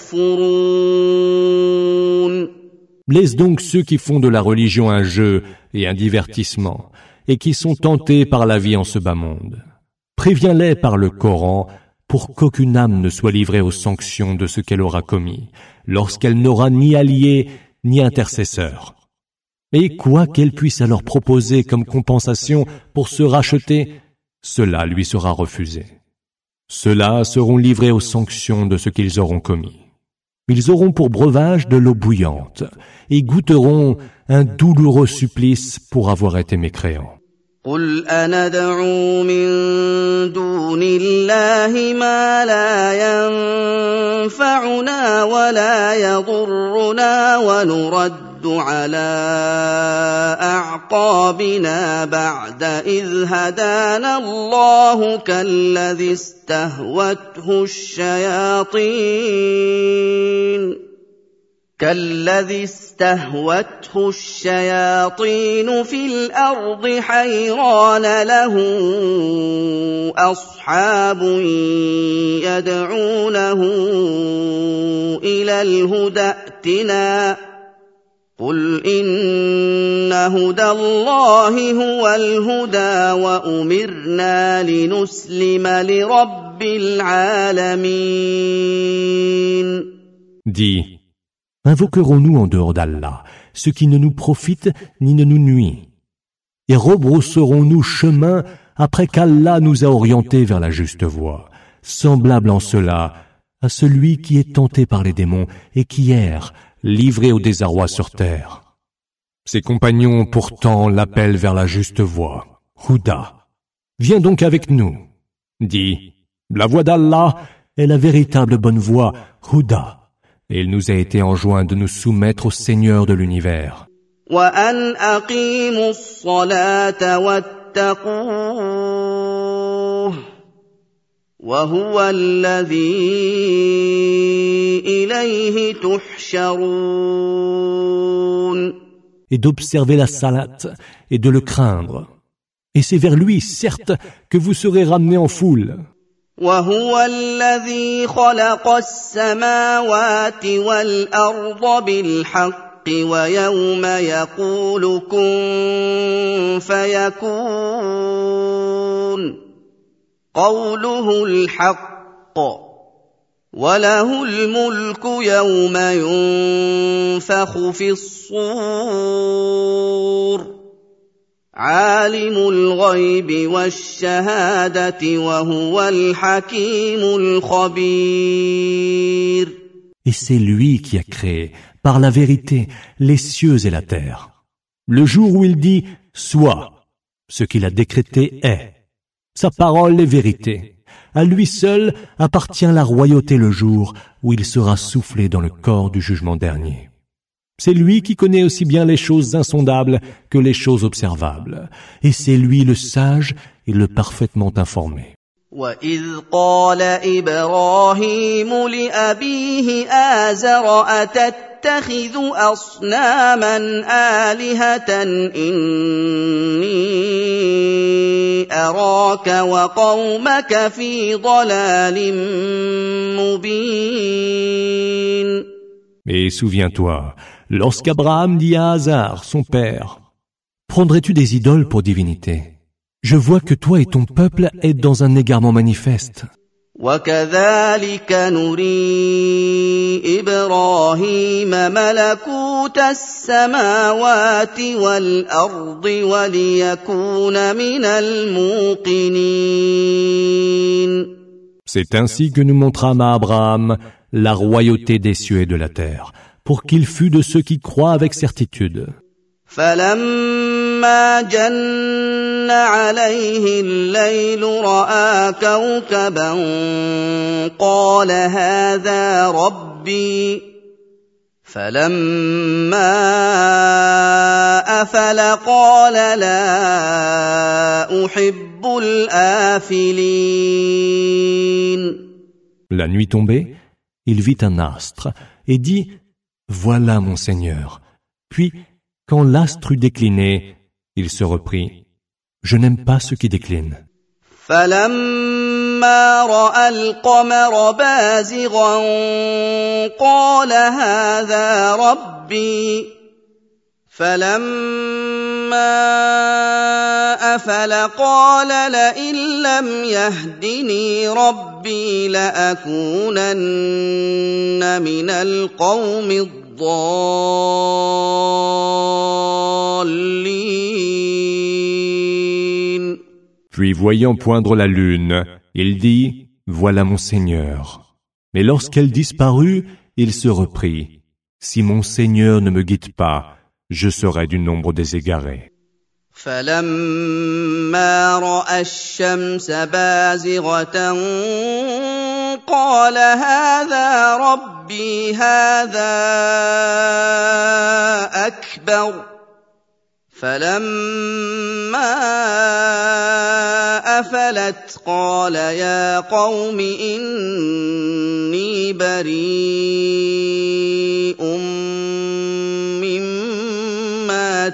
يكفرون. Laisse donc ceux qui font de la religion un jeu et un divertissement et qui sont tentés par la vie en ce bas monde. Préviens-les par le Coran pour qu'aucune âme ne soit livrée aux sanctions de ce qu'elle aura commis lorsqu'elle n'aura ni allié ni intercesseur. Et quoi qu'elle puisse alors proposer comme compensation pour se racheter, cela lui sera refusé. Ceux-là seront livrés aux sanctions de ce qu'ils auront commis. Ils auront pour breuvage de l'eau bouillante et goûteront un douloureux supplice pour avoir été mécréants. قل أندعو من دون الله ما لا ينفعنا ولا يضرنا ونرد على أعقابنا بعد إذ هدانا الله كالذي استهوته الشياطين كالذي استهوته الشياطين في الأرض حيران له أصحاب يدعونه إلى الهدى ائتنا قل إن هدى الله هو الهدى وأمرنا لنسلم لرب العالمين. Dis, invoquerons-nous en dehors d'Allah ce qui ne nous profite ni ne nous nuit? Et rebrousserons-nous chemin après qu'Allah nous a orientés vers la juste voie, semblable en cela à celui qui est tenté par les démons et qui erre, livré au désarroi sur terre. Ses compagnons pourtant l'appellent vers la juste voie, Huda. Viens donc avec nous. Dis, la voie d'Allah est la véritable bonne voie, Huda. Et il nous a été enjoint de nous soumettre au Seigneur de l'univers. وَأَنْ أَقِيمُوا الصَّلَاةَ وَاتَّقُوهُ وَهُوَ الَّذِي إِلَيْهِ تُحْشَرُونَ. Et d'observer la salate et de le craindre. Et c'est vers lui, certes, que vous serez ramenés en foule. وهو الذي خلق السماوات والأرض بالحق ويوم يقول كن فيكون قوله الحق وله الملك يوم ينفخ في الصور عالم الغيب والشهادة وهو الحكيم الخبير. Et c'est lui qui a créé, par la vérité, les cieux et la terre. Le jour où il dit « Sois », ce qu'il a décrété est. Sa parole est vérité. À lui seul appartient la royauté le jour où il sera soufflé dans le corps du jugement dernier. C'est lui qui connaît aussi bien les choses insondables que les choses observables. Et c'est lui le sage et le parfaitement informé. وَإِذْ قَالَ إِبْرَاهِيمُ لِأَبِيهِ آزَرَ أَتَتَّخِذُ أَصْنَامًا آلِهَةً إِنِّي أَرَاكَ وَقَوْمَكَ فِي ضَلَالٍ مُبِينٍ. Et souviens-toi, lorsqu'Abraham dit à Azar, son père, « Prendrais-tu des idoles pour divinité ? Je vois que toi et ton peuple êtes dans un égarement manifeste. » وَكَذَلِكَ نُرِي إِبْرَاهِيمَ مَلَكُوتَ السَّمَاوَاتِ وَالْأَرْضِ وَلِيَكُونَ مِنَ الْمُوقِنِينَ. C'est ainsi que nous montrâmes à Abraham la royauté des cieux et de la terre, pour qu'il fût de ceux qui croient avec certitude. فَلَمَّا جَنَّ عَلَيْهِ اللَّيْلُ رَأَىٰ كَوْكَبًا قَالَ هَٰذَا رَبِّي فَلَمَّا أَفَلَ قَالَ لَا أُحِبُّ الْآفِلِينَ. La nuit tombée, il vit un astre et dit « Voilà mon Seigneur ». Puis, quand l'astre eut décliné, il se reprit « Je n'aime pas ceux qui déclinent ». فَلَمَّا رَأَى الْقَمَرَ بَازِغًا قَالَ هَٰذَا رَبِّي فَلَمَّا أَفَلَ قَالَ لَئِن لَّمْ يَهْدِنِي رَبِّي لَأَكُونَنَّ مِنَ الْقَوْمِ الضَّالِّينَ. Puis voyant poindre la lune, il dit « Voilà mon Seigneur ». Mais lorsqu'elle disparut, il se reprit « Si mon Seigneur ne me guide pas, je serai du nombre des égarés. » فَلَمَّا رَأَى الشَّمْسَ بَازِغَةً قَالَ هَٰذَا رَبِّي هَٰذَا أَكْبَرُ فَلَمَّا أَفَلَتْ قَالَ يَا قَوْمِ إِنِّي بَرِيءٌ مِّمَّا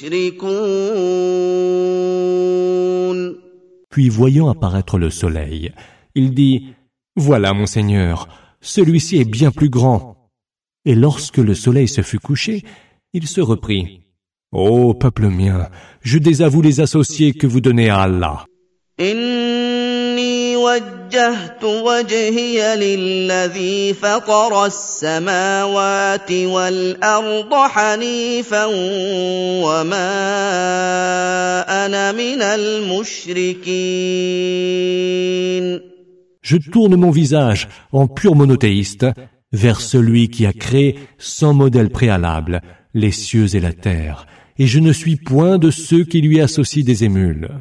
تُشْرِكُونَ. Puis voyant apparaître le soleil, il dit « Voilà mon Seigneur, celui-ci est bien plus grand. » Et lorsque le soleil se fut couché, il se reprit « Ô peuple mien, je désavoue les associés que vous donnez à Allah. » إِنِّي وَجَّهْتُ وَجْهِيَ لِلَّذِي فَطَرَ السَّمَاوَاتِ وَالْأَرْضَ حَنِيفًا وَمَا أَنَا مِنَ الْمُشْرِكِينَ. Je tourne mon visage en pur monothéiste vers celui qui a créé sans modèle préalable les cieux et la terre, et je ne suis point de ceux qui lui associent des émules.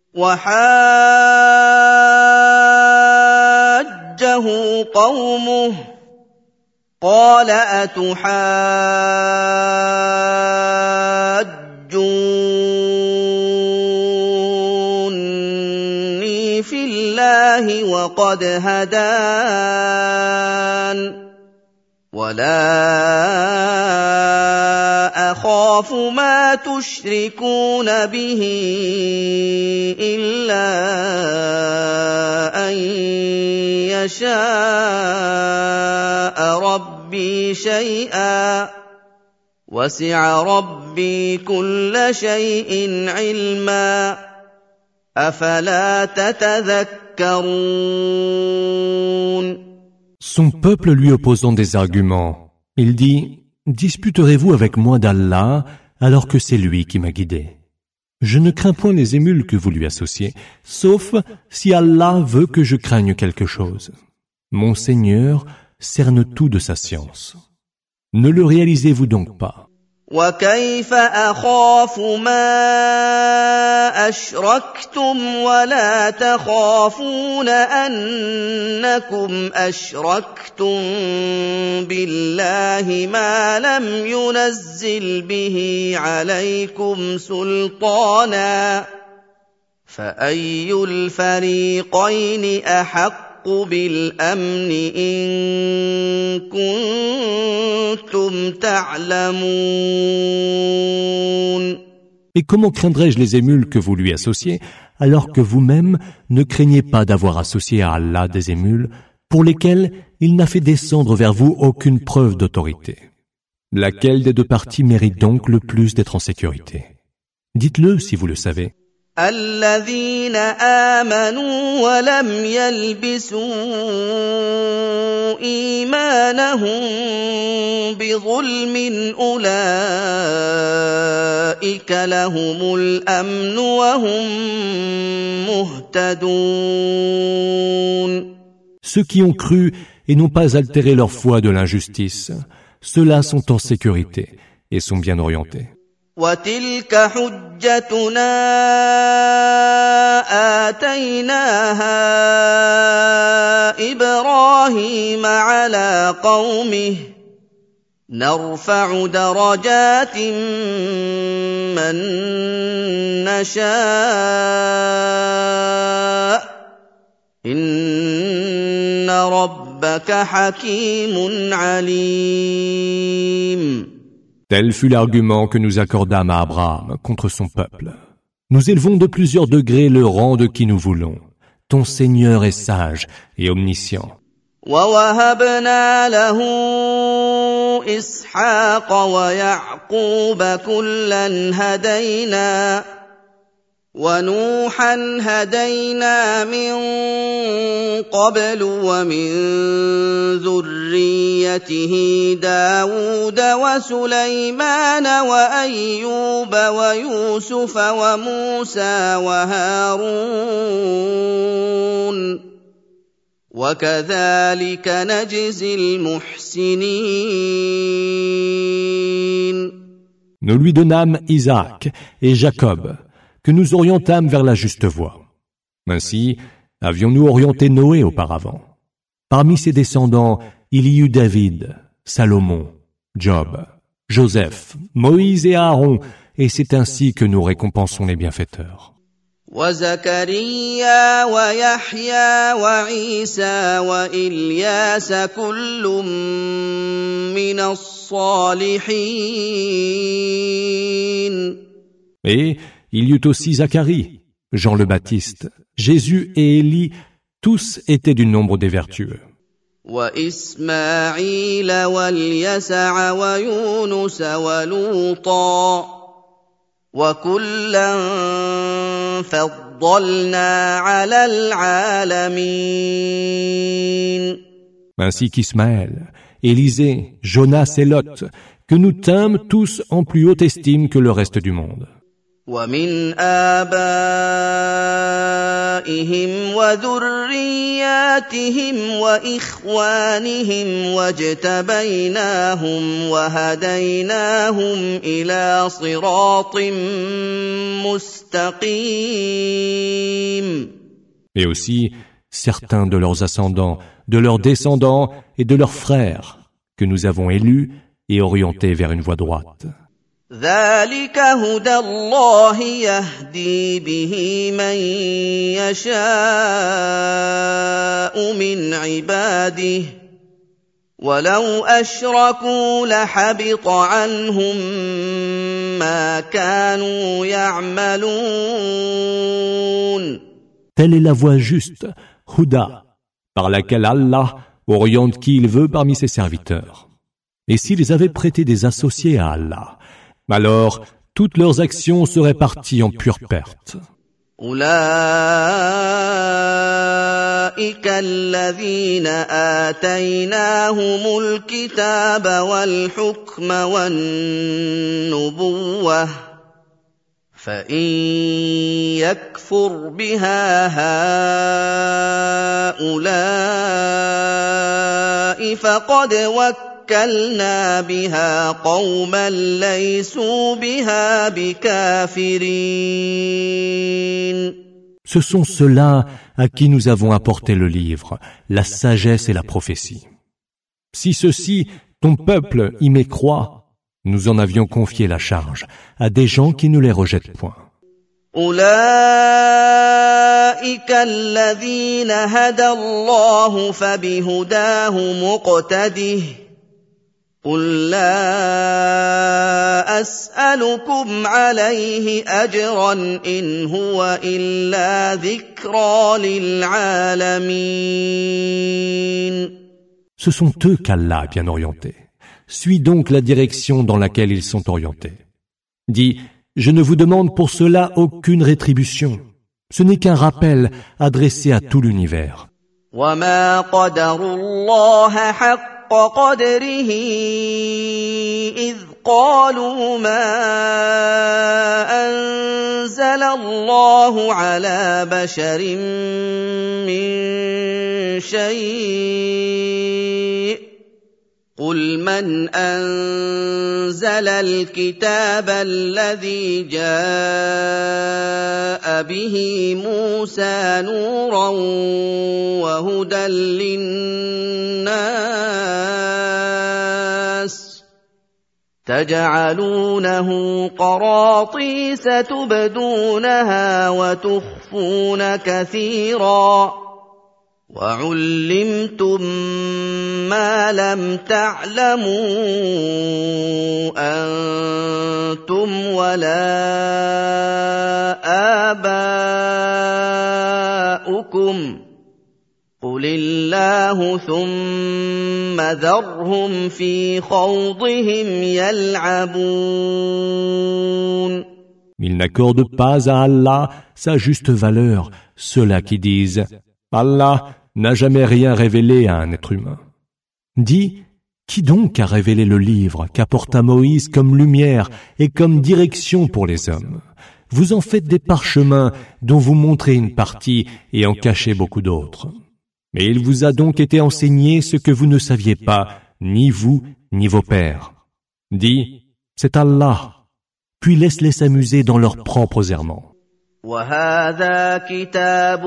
وَحَاجَّهُ قَوْمُهُ قَالَ أَتُحَاجُّونِّي فِي اللَّهِ وَقَدْ هَدَانِ وَلَا أَخَافُ مَا تُشْرِكُونَ بِهِ إِلَّا أَن يَشَاءَ رَبِّي شَيْئًا وَسِعَ رَبِّي كُلَّ شَيْءٍ عِلْمًا أَفَلَا تَتَذَكَّرُونَ. Son peuple lui opposant des arguments, il dit « Disputerez-vous avec moi d'Allah alors que c'est lui qui m'a guidé? Je ne crains point les émules que vous lui associez, sauf si Allah veut que je craigne quelque chose. Mon Seigneur cerne tout de sa science. Ne le réalisez-vous donc pas? » وكيف أخاف ما أشركتم ولا تخافون أنكم أشركتم بالله ما لم ينزل به عليكم سلطانا فأي الفريقين أحق بالأمن إن كنتم تعلمون. Et comment craindrais-je les émules que vous lui associez, alors que vous-même ne craignez pas d'avoir associé à Allah des émules pour lesquelles il n'a fait descendre vers vous aucune preuve d'autorité? Laquelle des deux parties mérite donc le plus d'être en sécurité? Dites-le si vous le savez. الذين آمنوا ولم يلبسوا إيمانهم بظلم أولئك لهم الأمن وهم مهتدون. Ceux qui ont cru et n'ont pas altéré leur foi de l'injustice, ceux-là sont en sécurité et sont bien orientés. وتلك حجتنا آتيناها إبراهيم على قومه نرفع درجات من نشاء إن ربك حكيم عليم. Tel fut l'argument que nous accordâmes à Abraham contre son peuple. Nous élevons de plusieurs degrés le rang de qui nous voulons. Ton Seigneur est sage et omniscient. وَوَهَبْنَا لَهُ إِسْحَاقَ وَيَعْقُوبَ كُلًّا هَدَيْنَا وَنُوحًا هَدَيْنَا مِن قَبْلُ وَمِن ذُرِّيَّتِهِ دَاوُودَ وَسُلَيْمَانَ وَأَيُّوبَ وَيُوسُفَ وَمُوسَى وَهَارُونَ وَكَذَلِكَ نَجْزِي الْمُحْسِنِينَ. Nous lui donnâmes Isaac et Jacob, que nous orientâmes vers la juste voie. Ainsi, avions-nous orienté Noé auparavant. Parmi ses descendants, il y eut David, Salomon, Job, Joseph, Moïse et Aaron, et c'est ainsi que nous récompensons les bienfaiteurs. وزكريا ويحيى وعيسى وإلياس كل من الصالحين. Et il y eut aussi Zacharie, Jean le Baptiste, Jésus et Élie, tous étaient du nombre des vertueux. وإسماعيل واليسع ويونس ولوطا وكلا فضلنا على العالمين. Ainsi qu'Ismaël, Élisée, Jonas et Lot, que nous tîmes tous en plus haute estime que le reste du monde. ومن آبائهم وذرياتهم وإخوانهم واجتبيناهم وهديناهم إلى صراط مستقيم. Et aussi certains de leurs ascendants, de leurs descendants et de leurs frères, que nous avons élus et orientés vers une voie droite. ذلك هدى الله يهدي به من يشاء من عباده ولو أشركوا لحبط عنهم ما كانوا يعملون. Telle est la voie juste, Huda, par laquelle Allah oriente qui il veut parmi ses serviteurs. Et s'ils avaient prêté des associés à Allah, alors toutes leurs actions seraient parties en pure perte. أولئك الذين آتيناهم الكتاب والحكم والنبوة فإن يكفر بها هؤلاء فقد وكلوا وَوَكَّلْنَا بِهَا قَوْمًا لَيْسُوا بِهَا بِكَافِرِينَ. Ce sont ceux-là à qui nous avons apporté le livre, la sagesse et la prophétie. Si ceux-ci, ton peuple, y mécroit, nous en avions confié la charge à des gens qui ne les rejettent point. أولئك الذين هدى الله فبهداه مقتده قل لا أسألكم عليه أجرا إن هو إلا ذكرى للعالمين. Ce sont eux qu'Allah a bien orientés. Suis donc la direction dans laquelle ils sont orientés. Dis, je ne vous demande pour cela aucune rétribution. Ce n'est qu'un rappel adressé à tout l'univers. وَمَا قَدَرُوا اللَّهَ حَقَّ قَدْرِهِ إِذْ قَالُوا مَا أَنزَلَ اللَّهُ عَلَى بَشَرٍ مِّن شَيْءٍ قُلْ مَنْ أَنزَلَ الْكِتَابَ الَّذِي جَاءَ بِهِ مُوسَى نُورًا وَهُدًى لِّلنَّاسِ تَجْعَلُونَهُ قَرَاطِيسَ تُبْدُونَهَا وَتُخْفُونَ كَثِيرًا وَعُلِّمْتُم مَّا لَمْ تَعْلَمُوا أَنتُمْ وَلَا آبَاؤُكُمْ قُلِ اللَّهُ ثُمَّ ذَرْهُمْ فِي خَوْضِهِمْ يَلْعَبُونَ. Ils n'accordent pas à Allah sa juste valeur, ceux-là qui disent « Allah n'a jamais rien révélé à un être humain. » Dis, qui donc a révélé le livre qu'apporta Moïse comme lumière et comme direction pour les hommes? Vous en faites des parchemins dont vous montrez une partie et en cachez beaucoup d'autres. Mais il vous a donc été enseigné ce que vous ne saviez pas, ni vous, ni vos pères. Dis, c'est Allah, puis laisse-les s'amuser dans leurs propres errements. وَهَذَا كِتَابٌ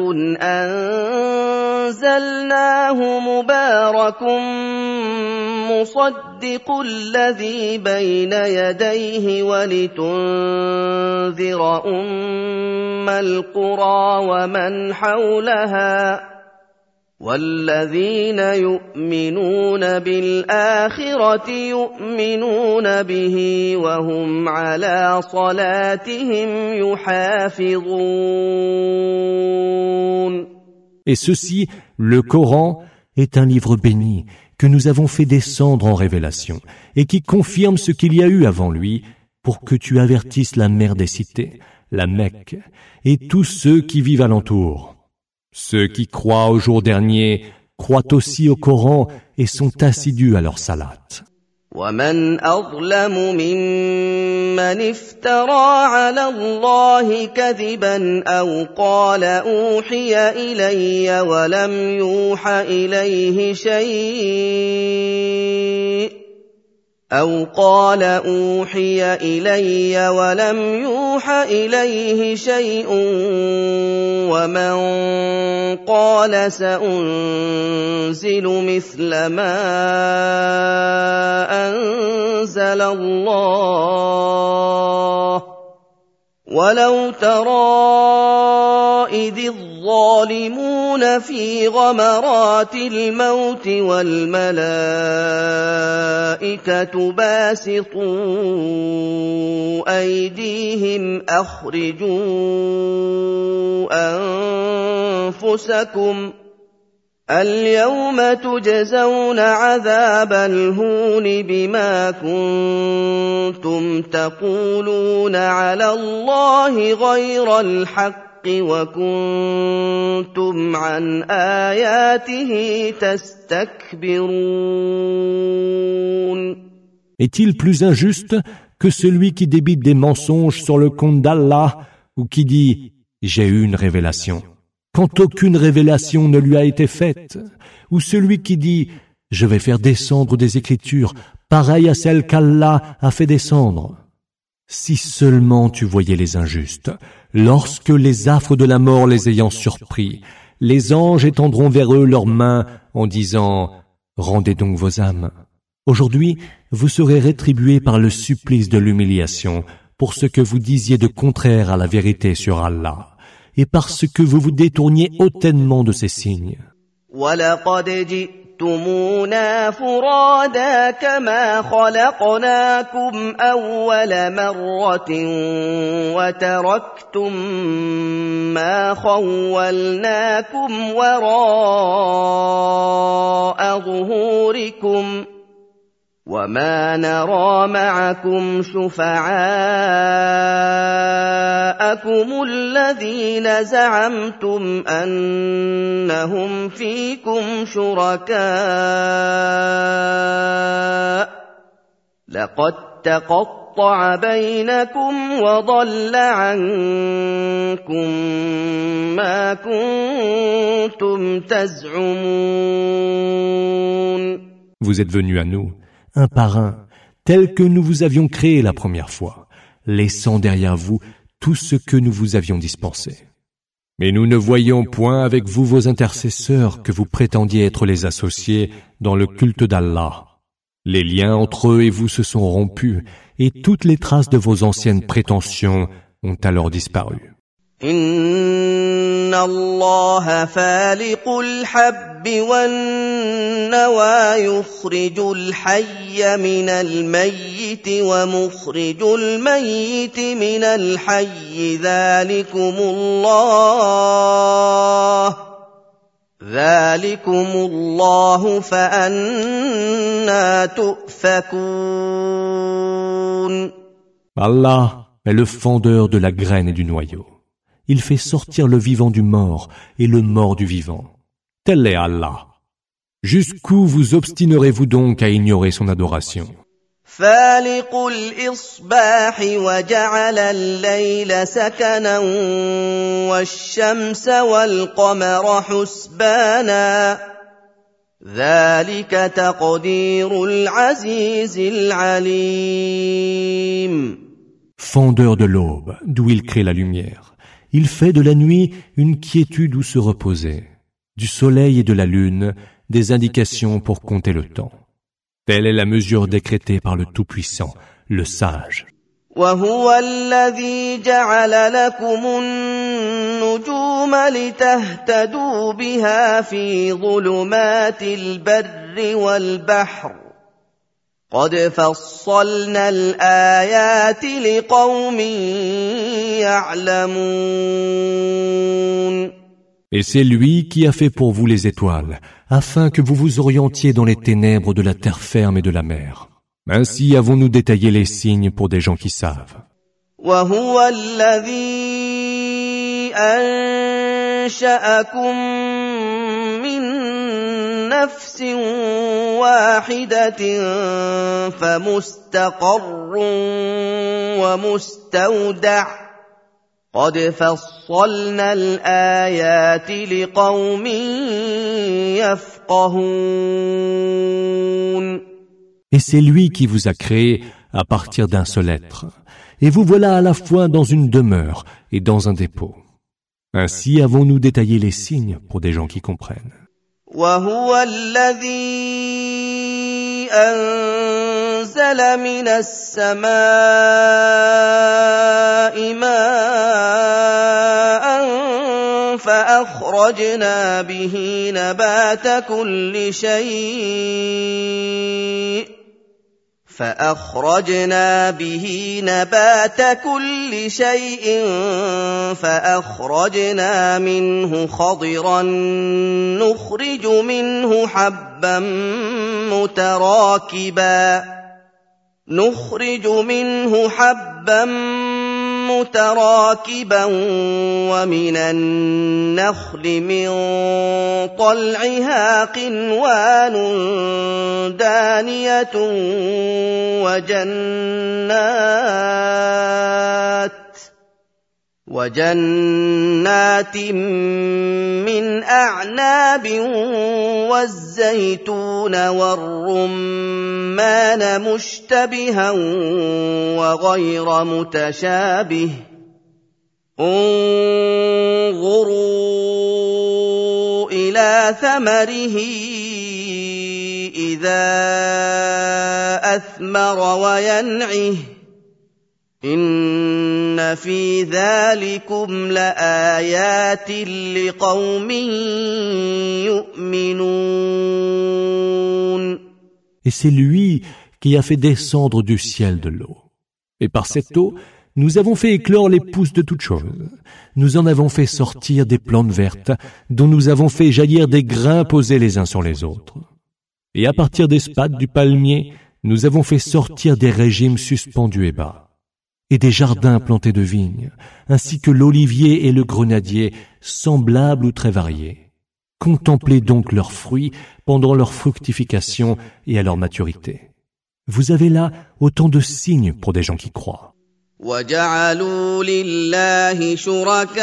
أَنزَلْنَاهُ مُبَارَكٌ مُصَدِّقُ الَّذِي بَيْنَ يَدَيْهِ وَلِتُنذِرَ أُمَّ الْقُرَىٰ وَمَنْ حَوْلَهَا وَالَّذِينَ يُؤْمِنُونَ بِالْآخِرَةِ يُؤْمِنُونَ بِهِ وَهُمْ عَلَىٰ صَلَاتِهِمْ يُحَافِظُونَ. Et ceci, le Coran, est un livre béni que nous avons fait descendre en révélation et qui confirme ce qu'il y a eu avant lui pour que tu avertisses la mère des cités, la Mecque, et tous ceux qui vivent alentour. Ceux qui croient au jour dernier croient aussi au Coran et sont assidus à leur salat. وَمَنْ أَظْلَمُ مِمَّنِ افْتَرَىٰ عَلَى اللَّهِ كَذِبًا أَوْ قَالَ أُوحِيَ إِلَيَّ وَلَمْ يُوحَ إِلَيْهِ شَيْءٌ أَوْ قَالَ أُوحِيَ إِلَيَّ وَلَمْ يُوحَ إِلَيْهِ شَيْءٌ وَمَنْ قَالَ سَأُنزِلُ مِثْلَ مَا أَنزَلَ اللَّهُ وَلَوْ تَرَىٰ إِذِ الظَّالِمُونَ فِي غَمَرَاتِ الْمَوْتِ وَالْمَلَائِكَةُ بَاسِطُو أَيْدِيهِمْ أَخْرِجُوا أَنفُسَكُمْ الْيَوْمَ تُجْزَوْنَ عَذَابَ الْهُونِ بِمَا كُنتُمْ تَقُولُونَ عَلَى اللَّهِ غَيْرَ الْحَقِّ وَكُنتُمْ عَنْ آيَاتِهِ تَسْتَكْبِرُونَ. Est-il plus injuste que celui qui débite des mensonges sur le compte d'Allah ou qui dit « J'ai eu une révélation » quand aucune révélation ne lui a été faite, ou celui qui dit je vais faire descendre des écritures pareilles à celles qu'Allah a fait descendre. Si seulement tu voyais les injustes, lorsque les affres de la mort les ayant surpris, les anges étendront vers eux leurs mains en disant « Rendez donc vos âmes ». Aujourd'hui, vous serez rétribués par le supplice de l'humiliation pour ce que vous disiez de contraire à la vérité sur Allah et parce que vous vous détourniez hautement de ces signes. جئتمونا فرادا كما خلقناكم أول مرة وتركتم ما خولناكم وراء ظهوركم وما نرى معكم شفعاءكم الذين زعمتم أنهم فيكم شركاء لقد تقطع بينكم وضل عنكم ما كنتم تزعمون. Vous êtes venus à nous, un par un, tel que nous vous avions créé la première fois, laissant derrière vous tout ce que nous vous avions dispensé. Mais nous ne voyions point avec vous vos intercesseurs que vous prétendiez être les associés dans le culte d'Allah. Les liens entre eux et vous se sont rompus, et toutes les traces de vos anciennes prétentions ont alors disparu. Inna Allah faliqul habbi wan-nawa yukhrijul hayya minal mayyiti wa mukhrijul mayyiti minal hayyi dhalikumullah dhalikumullahu fa anna tu'fakun. Allah est le fondeur de la graine et du noyau. Il fait sortir le vivant du mort et le mort du vivant. Tel est Allah. Jusqu'où vous obstinerez-vous donc à ignorer son adoration? فالق الإصباح وجعل الليل سكنا والشمس والقمر حسبانا ذلك تقدير العزيز العليم. Fondeur de l'aube, d'où il crée la lumière. Il fait de la nuit une quiétude où se reposer, du soleil et de la lune des indications pour compter le temps. Telle est la mesure décrétée par le Tout-Puissant, le Sage. وهو الذي جعل لكم النجوم لتهتدوا بها في ظلمات البر والبحر قد فصلنا الآيات لقوم يعلمون. Et c'est lui qui a fait pour vous les étoiles, afin que vous vous orientiez dans les ténèbres de la terre ferme et de la mer. Ainsi avons-nous détaillé les signes pour des gens qui savent. وهو الذي أنشأكم من نفس واحدة فمستقر ومستودع قد فصلنا الآيات لقوم يفقهون. Et c'est lui qui vous a créé à partir d'un seul être. Et vous voilà à la fois dans une demeure et dans un dépôt. Ainsi avons-nous détaillé les signes pour des gens qui comprennent. وهو الذي أنزل من السماء ماء فأخرجنا به نبات كل شيء فأخرجنا به نبات كل شيء فأخرجنا منه خضرا نخرج منه حبا متراكبا نخرج منه حبا متراكبا ومن النخل من طلعها قنوان دانية وجنات وجنات من أعناب والزيتون والرمان مشتبها وغير متشابه انظروا إلى ثمره إذا أثمر وينعه إن في ذلكم لآيات لقوم يؤمنون. Et c'est lui qui a fait descendre du ciel de l'eau. Et par cette eau, nous avons fait éclore les pousses de toutes choses. Nous en avons fait sortir des plantes vertes, dont nous avons fait jaillir des grains posés les uns sur les autres. Et à partir des spathes du palmier, nous avons fait sortir des régimes suspendus et bas, et des jardins plantés de vignes, ainsi que l'olivier et le grenadier, semblables ou très variés. Contemplez donc leurs fruits pendant leur fructification et à leur maturité. Vous avez là autant de signes pour des gens qui croient. وَجَعَلُوا لِلَّهِ شُرَكَاءَ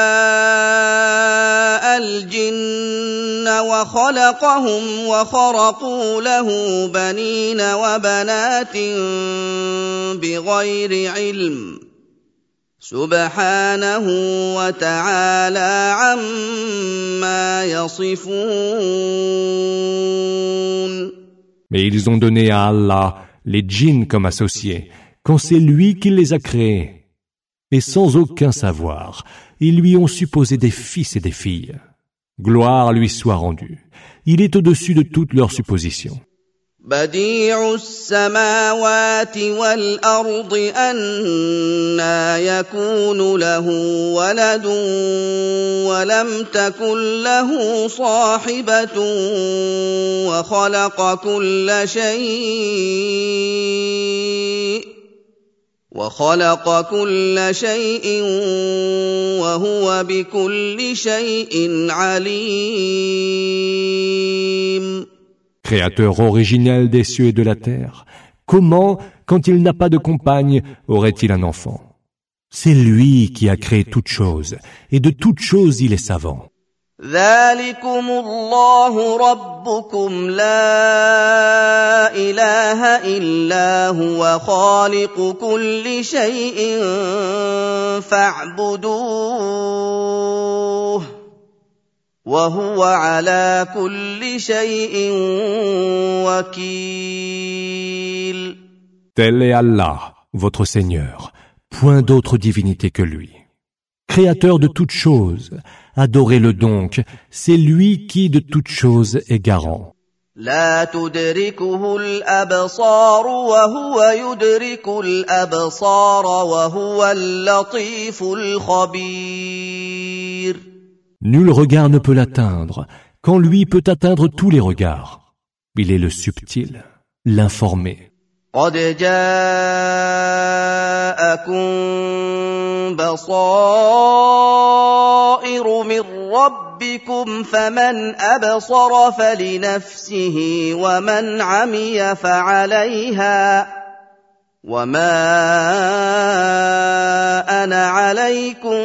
الْجِنَّ وَخَلَقَهُمْ وَخَرَقُوا لَهُ بَنِينَ وَبَنَاتٍ بِغَيْرِ عِلْمٍ سُبْحَانَهُ وَتَعَالَى عَمَّا يَصِفُونَ. Mais ils ont donné à Allah les djinns comme associés, quand c'est lui qui les a créés. Et sans aucun savoir, ils lui ont supposé des fils et des filles. Gloire lui soit rendue. Il est au-dessus de toutes leurs suppositions. بديع السماوات والأرض أنى يكون له ولد ولم تكن له صاحبة وخلق كل شيء وخلق كل شيء وهو بكل شيء عليم. Créateur originel des cieux et de la terre, comment, quand il n'a pas de compagne, aurait-il un enfant? C'est lui qui a créé toutes choses, et de toutes choses il est savant. ذلكم الله ربكم لا إله إلا هو خالق كل شيء فاعبدوه وهو على كل شيء وكيل. Tel est Allah, votre Seigneur, point d'autre divinité que lui. Créateur de toutes choses, adorez-le donc, c'est lui qui de toutes choses est garant. لا تدركه الأبصار وهو يدرك الأبصار وهو اللطيف الخبير. Nul regard ne peut l'atteindre, quand lui peut atteindre tous les regards. Il est le subtil, l'informé. قد جاءكم بصائر من ربكم فمن أبصر فلنفسه ومن عمي فعليها وما أنا عليكم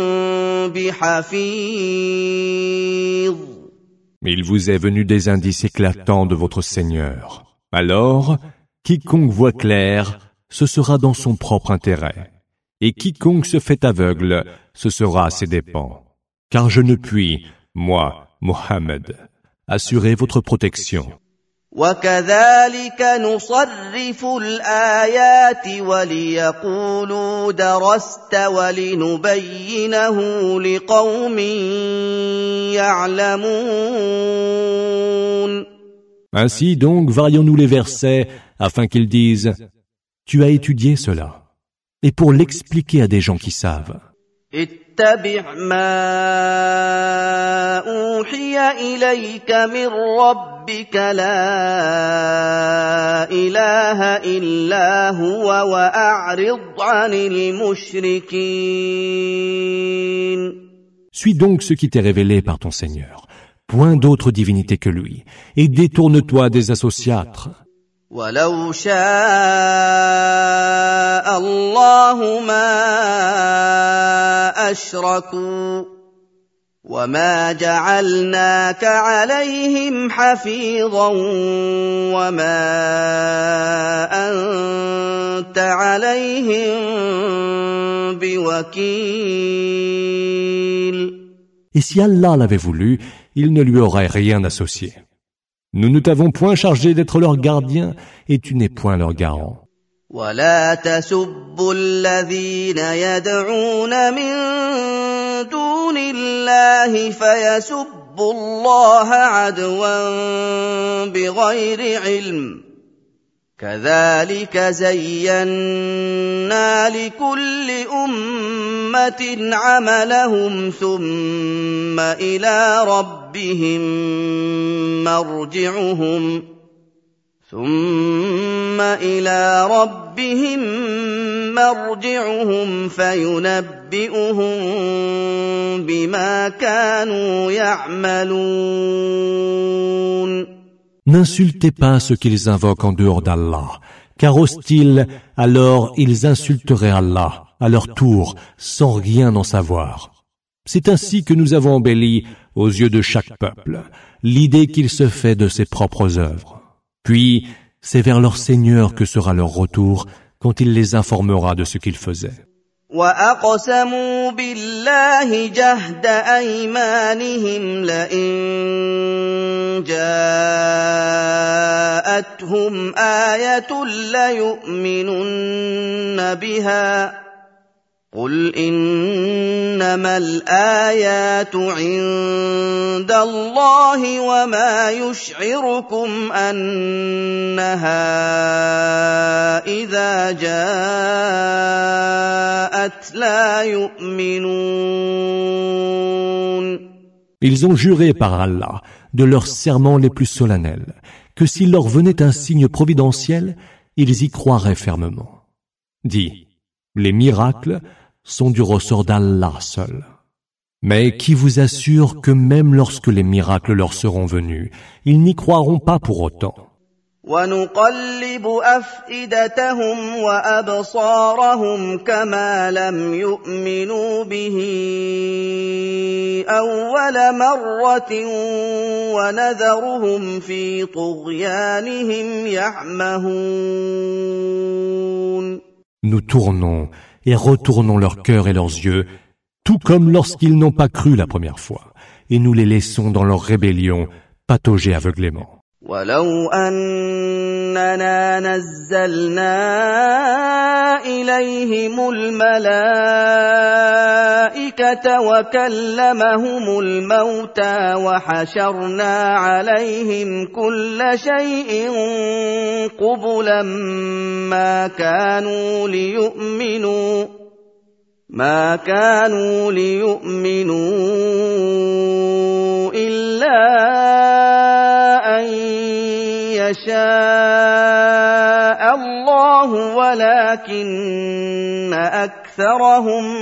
بحفيظ. Il vous est venu des indices éclatants de votre Seigneur. Alors, quiconque voit clair, ce sera dans son propre intérêt. Et quiconque se fait aveugle, ce sera à ses dépens. Car je ne puis, moi, Mohammed, assurer votre protection. وَكَذَلِكَ نُصَرِّفُ الْآيَاتِ وَلِيَقُولُوا دَرَسْتَ وَلِنُبَيِّنَهُ لِقَوْمٍ يَعْلَمُونَ. Ainsi donc varions-nous les versets afin qu'ils disent « Tu as étudié cela » et pour l'expliquer à des gens qui savent. اتبع ما أوحي إليك من ربك لا إله إلا هو وأعرض عن المشركين. Suis donc ce qui t'est révélé par ton Seigneur. Point d'autre divinité que lui. Et détourne-toi des associatres. ولو شاء الله ما أشركوا وما جعلناك عليهم حفيظا وما أنت عليهم بوكيل. Et si Allah l'avait voulu, il ne lui aurait rien associé. Nous ne t'avons point chargé d'être leur gardien, et tu n'es point leur garant. ولا تسبوا الذين يدعون من دون الله فيسبوا الله عدوا بغير علم كذلك زينا لكل أمة عملهم ثم إلى ربهم مرجعهم ثم إلى ربهم مرجعهم فينبئهم بما كانوا يعملون. N'insultez pas ceux qu'ils invoquent en dehors d'Allah, car hostiles, alors ils insulteraient Allah, à leur tour, sans rien en savoir. C'est ainsi que nous avons embelli, aux yeux de chaque peuple, l'idée qu'il se fait de ses propres œuvres. Puis, c'est vers leur Seigneur que sera leur retour quand il les informera de ce qu'ils faisaient. وَأَقْسَمُوا بِاللَّهِ جَهْدَ أَيْمَانِهِمْ لَئِن جَاءَتْهُمْ آيَةٌ لَّيُؤْمِنُنَّ بِهَا قُلْ إِنَّمَا الْآيَاتُ عِندَ اللَّهِ وَمَا يُشْعِرُكُمْ أَنَّهَا إِذَا جَاءَتْ لَا يُؤْمِنُونَ. Ils ont juré par Allah, de leurs serments les plus solennels, que s'il leur venait un signe providentiel, ils y croiraient fermement. Dis, les miracles sont du ressort d'Allah seul. Mais qui vous assure que même lorsque les miracles leur seront venus, ils n'y croiront pas pour autant. وَنُقَلِّبُ أَفْئِدَتَهُمْ وَأَبْصَارَهُمْ كَمَا لَمْ يُؤْمِنُوا بِهِ أَوَّلَ مَرَّةٍ وَنَذَرُهُمْ فِي طُغْيَانِهِمْ يَعْمَهُونَ. Nous tournons et retournons leur cœur et leurs yeux, tout comme lorsqu'ils n'ont pas cru la première fois, et nous les laissons dans leur rébellion patauger aveuglément. وَلَوْ أَنَّنَا نَزَّلْنَا إِلَيْهِمُ الْمَلَائِكَةَ وَكَلَّمَهُمُ الْمَوْتَى وَحَشَرْنَا عَلَيْهِمْ كُلَّ شَيْءٍ قُبُلًا مَا كَانُوا لِيُؤْمِنُوا ما كانوا ليؤمنوا إلا أن يشاء الله ولكن أكثرهم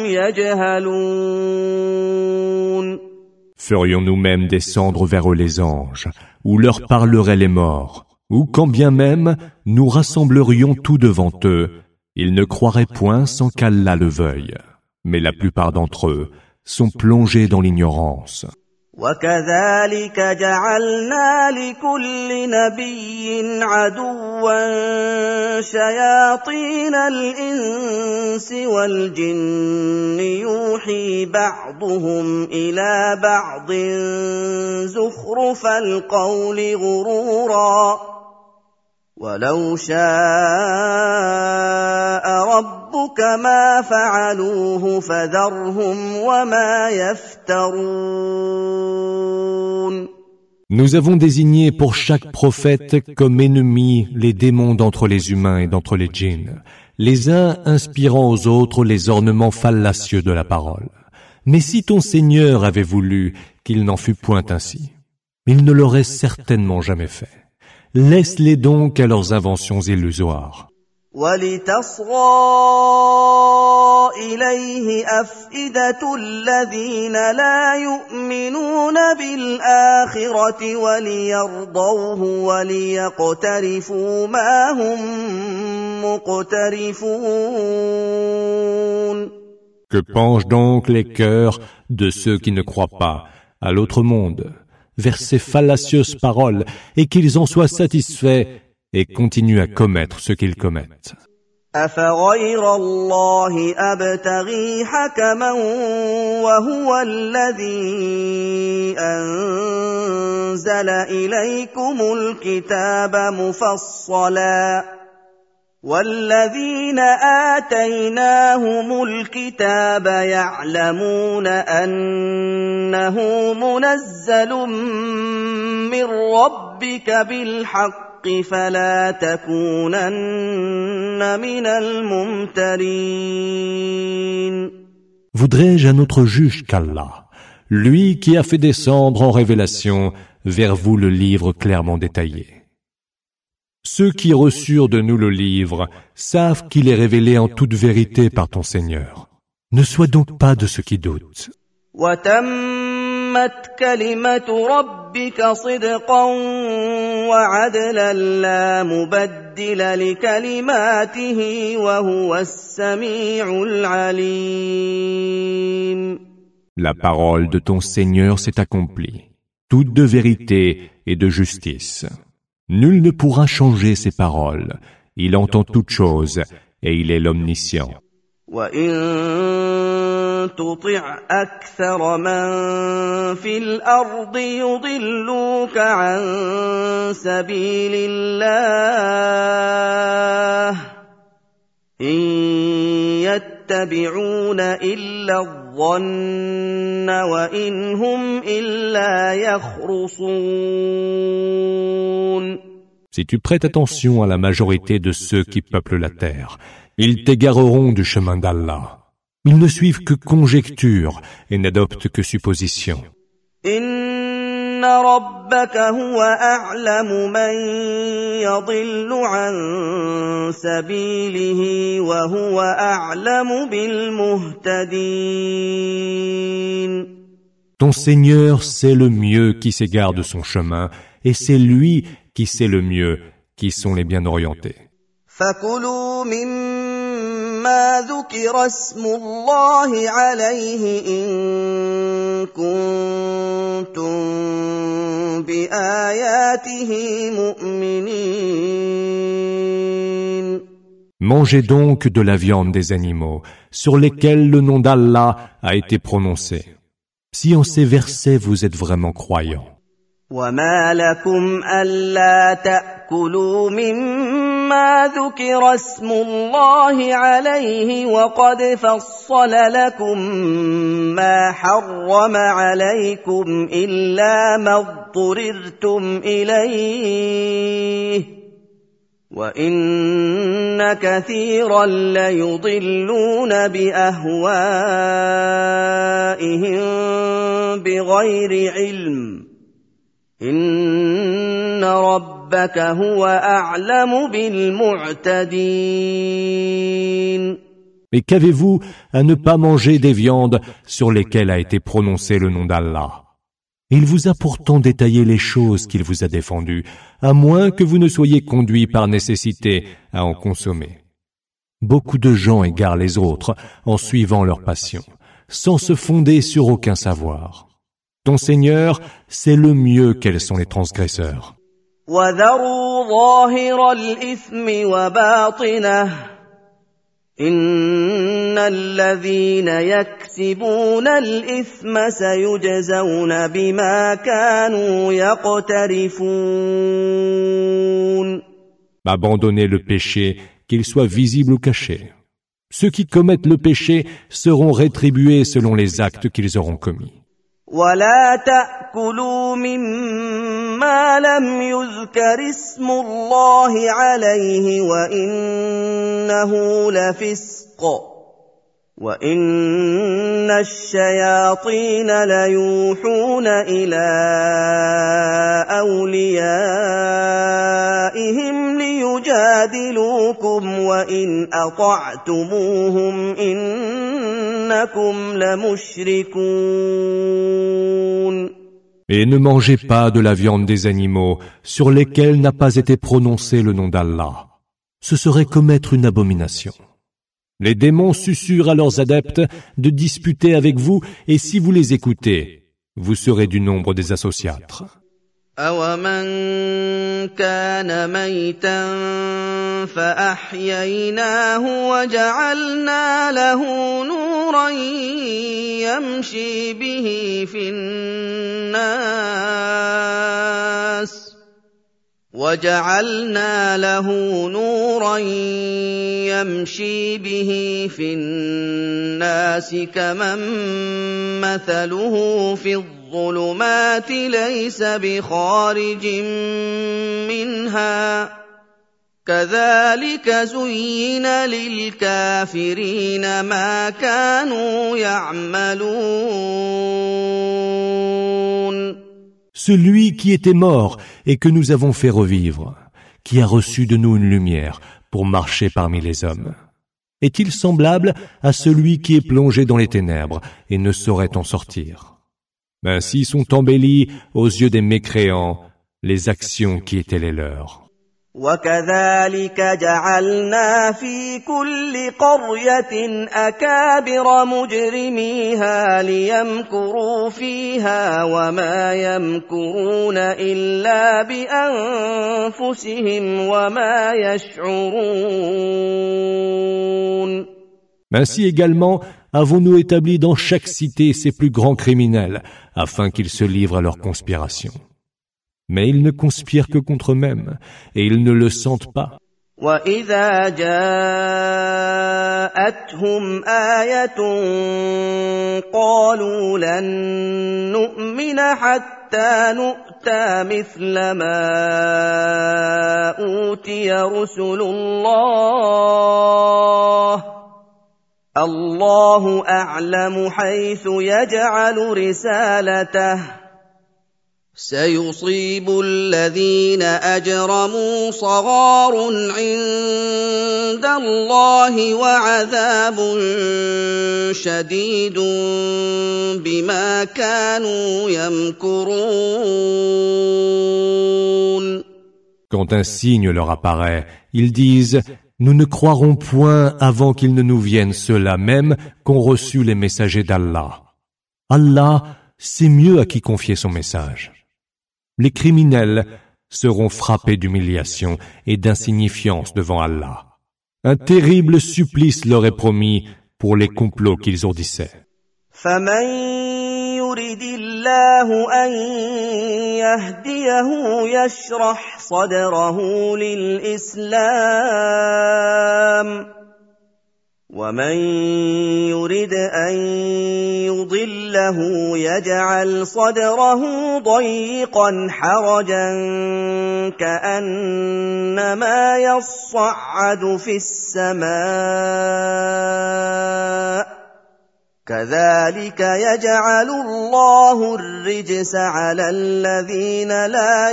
يجهلون. Ferions-nous même descendre vers eux les anges, ou leur parleraient les morts, ou quand bien même nous rassemblerions tout devant eux, ils ne croiraient point sans qu'Allah le veuille. Mais la plupart d'entre eux sont plongés dans l'ignorance. وَكَذَلِكَ جَعَلْنَا لِكُلِّ نَبِيٍّ عَدُوًّا شَيَاطِينَ الْإِنسِ وَالْجِنِّ يُوحِي بَعْضُهُمْ إِلَى بَعْضٍ زُخْرُفَ الْقَوْلِ غُرُورًا وَلَوْ شَاءَ رَبُّكَ مَا فَعَلُوهُ فَذَرْهُمْ وَمَا يَفْتَرُونَ. Nous avons désigné pour chaque prophète comme ennemis les démons d'entre les humains et d'entre les djinns, les uns inspirant aux autres les ornements fallacieux de la parole. Mais si ton Seigneur avait voulu qu'il n'en fût point ainsi, il ne l'aurait certainement jamais fait. Laisse-les donc à leurs inventions illusoires. وَلِتَصْغَىٰ إِلَيْهِ أَفْئِدَةُ الَّذِينَ لَا يُؤْمِنُونَ بِالْآخِرَةِ وَلِيَرْضَوْهُ وَلِيَقْتَرِفُوا مَا هُم مُّقْتَرِفُونَ. Que penchent donc les cœurs de ceux qui ne croient pas à l'autre monde, vers ces fallacieuses paroles, et qu'ils en soient satisfaits et continuent à commettre ce qu'ils commettent. أفغير الله أبتغي حكما وهو الذي أنزل إليكم الكتاب مفصلا والذين آتيناهم الكتاب يعلمون أنه منزل من ربك بالحق فلا تكونن من الممترين. Voudrais-je un autre juge qu'Allah, lui qui a fait descendre en révélation vers vous le livre clairement détaillé. Ceux qui reçurent de nous le livre savent qu'il est révélé en toute vérité par ton Seigneur. Ne sois donc pas de ceux qui doutent. وتمت كلمة ربك صدقا وعدلا لا مبدل لكلماته وهو السميع العليم. La parole de ton Seigneur s'est accomplie, toute de vérité et de justice. Nul ne pourra changer ses paroles. Il entend toutes choses et il est l'omniscient. وَإِن تُطِعْ أَكْثَرَ مَن فِي الْأَرْضِ يُضِلُّوكَ عَن سَبِيلِ اللَّهِ إِن يَتَّبِعُونَ إِلَّا الظَّنَّ وَإِنْ هُمْ إِلَّا يَخْرُصُونَ. Si tu prêtes attention à la majorité de ceux qui peuplent la terre, ils t'égareront du chemin d'Allah. Ils ne suivent que conjectures et n'adoptent que suppositions. إِنَّ رَبَّكَ هُوَ أَعْلَمُ مَن يَضِلُّ عَن سَبِيلِهِ وَهُوَ أَعْلَمُ بِالْمُهْتَدِينَ. Ton Seigneur sait le mieux qui s'égare de son chemin, et c'est lui qui sait le mieux qui sont les bien orientés. فَكُلُوا مِمَّا ذُكِرَ اسْمُ اللَّهِ عَلَيْهِ إِن كُنتُم بِآيَاتِهِ مُؤْمِنِينَ. Mangez donc de la viande des animaux, sur lesquels le nom d'Allah a été prononcé. Si en ces versets vous êtes vraiment croyants. وَمَا لَكُمْ أَلَّا تَأْكُلُوا مِمَّا ذُكِرَ اسْمُ اللَّهِ عَلَيْهِ وَقَدْ فَصَّلَ لَكُم مَّا حَرَّمَ عَلَيْكُمْ إِلَّا مَا اضْطُرِرْتُمْ إِلَيْهِ وَإِنَّ كَثِيرًا لَّيُضِلُّونَ بِأَهْوَائِهِم بِغَيْرِ عِلْمٍ إِنَّ رَبَّكَ هُوَ أَعْلَمُ بِالْمُعْتَدِينَ. Mais qu'avez-vous à ne pas manger des viandes sur lesquelles a été prononcé le nom d'Allah? Il vous a pourtant détaillé les choses qu'il vous a défendues, à moins que vous ne soyez conduits par nécessité à en consommer. Beaucoup de gens égarent les autres en suivant leur passion, sans se fonder sur aucun savoir. Ton Seigneur sait le mieux quels sont les transgresseurs. وَذَرُوا ظَاهِرَ الْإِثْمِ وَبَاطِنَهُ إِنَّ الَّذِينَ يَكْسِبُونَ الْإِثْمَ سَيُجْزَوْنَ بِمَا كَانُوا يَقْتَرِفُونَ. Abandonnez le péché, qu'il soit visible ou caché. Ceux qui commettent le péché seront rétribués selon les actes qu'ils auront commis. وَلَا تَأْكُلُوا مِمَّا لَمْ يُذْكَرِ اسْمُ اللَّهِ عَلَيْهِ وَإِنَّهُ لَفِسْقٌ وَإِنَّ الشَّيَاطِينَ لَيُوحُونَ إِلَىٰ أَوْلِيَائِهِمْ لِيُجَادِلُوكُمْ وَإِنْ أَطَعْتُمُوهُمْ إِنَّكُمْ لَمُشْرِكُونَ. Et ne mangez pas de la viande des animaux sur lesquels n'a pas été prononcé le nom d'Allah. Ce serait commettre une abomination. Les démons susurrent à leurs adeptes de disputer avec vous, et si vous les écoutez, vous serez du nombre des associatres. أَوَمَنْ كَانَ مَيْتًا فَأَحْيَيْنَاهُ وَجَعَلْنَا لَهُ نُورًا يَمْشِي بِهِ فِي النَّاسِ وَجَعَلْنَا لَهُ نُورًا يَمْشِي بِهِ فِي النَّاسِ كَمَن مَّثَلُهُ فِي الظُّلُمَاتِ لَيْسَ بِخَارِجٍ مِّنْهَا كَذَلِكَ زُيِّنَ لِلْكَافِرِينَ مَا كَانُوا يَعْمَلُونَ. Celui qui était mort et que nous avons fait revivre, qui a reçu de nous une lumière pour marcher parmi les hommes, est-il semblable à celui qui est plongé dans les ténèbres et ne saurait en sortir? Ainsi sont embellies aux yeux des mécréants les actions qui étaient les leurs. وَكَذَلِكَ جَعَلْنَا فِي كُلِّ قَرْيَةٍ أَكَابِرَ مُجْرِمِيهَا لِيَمْكُرُوا فِيهَا وَمَا يَمْكُرُونَ إِلَّا بِأَنفُسِهِمْ وَمَا يَشْعُرُونَ. Ainsi également avons-nous établi dans chaque cité ses plus grands criminels, afin qu'ils se livrent à leur conspiration. Mais ils ne conspirent que contre eux-mêmes, et ils ne le sentent pas. وَإِذَا جَاءَتْهُمْ آيَةٌ قَالُوا لَن نُّؤْمِنَ حَتَّىٰ نُؤْتَىٰ مِثْلَ مَا أُوتِيَ رُسُلُ اللَّهِ اللَّهُ أَعْلَمُ حَيْثُ يَجْعَلُ رِسَالَتَهُ سيصيب الذين أجرموا صغار عند الله وعذاب شديد بما كانوا يمكرون. Quand un signe leur apparaît, ils disent « Nous ne croirons point avant qu'ils ne nous viennent ceux-là même qu'ont reçu les messagers d'Allah. Allah sait mieux à qui confier son message. » Les criminels seront frappés d'humiliation et d'insignifiance devant Allah. Un terrible supplice leur est promis pour les complots qu'ils ourdissaient. فَمَن يُرِدِ اللَّهُ أَن يَهْدِيَهُ يَشْرَحْ صَدْرَهُ لِلْإِسْلَامِ وَمَن يُرِدْ أَن يُضِلَّهُ يَجْعَلْ صَدْرَهُ ضَيِّقًا حَرَجًا كَأَنَّمَا يَصَّعَّدُ فِي السَّمَاءِ كَذَلِكَ يَجْعَلُ اللَّهُ الرِّجْسَ عَلَى الَّذِينَ لَا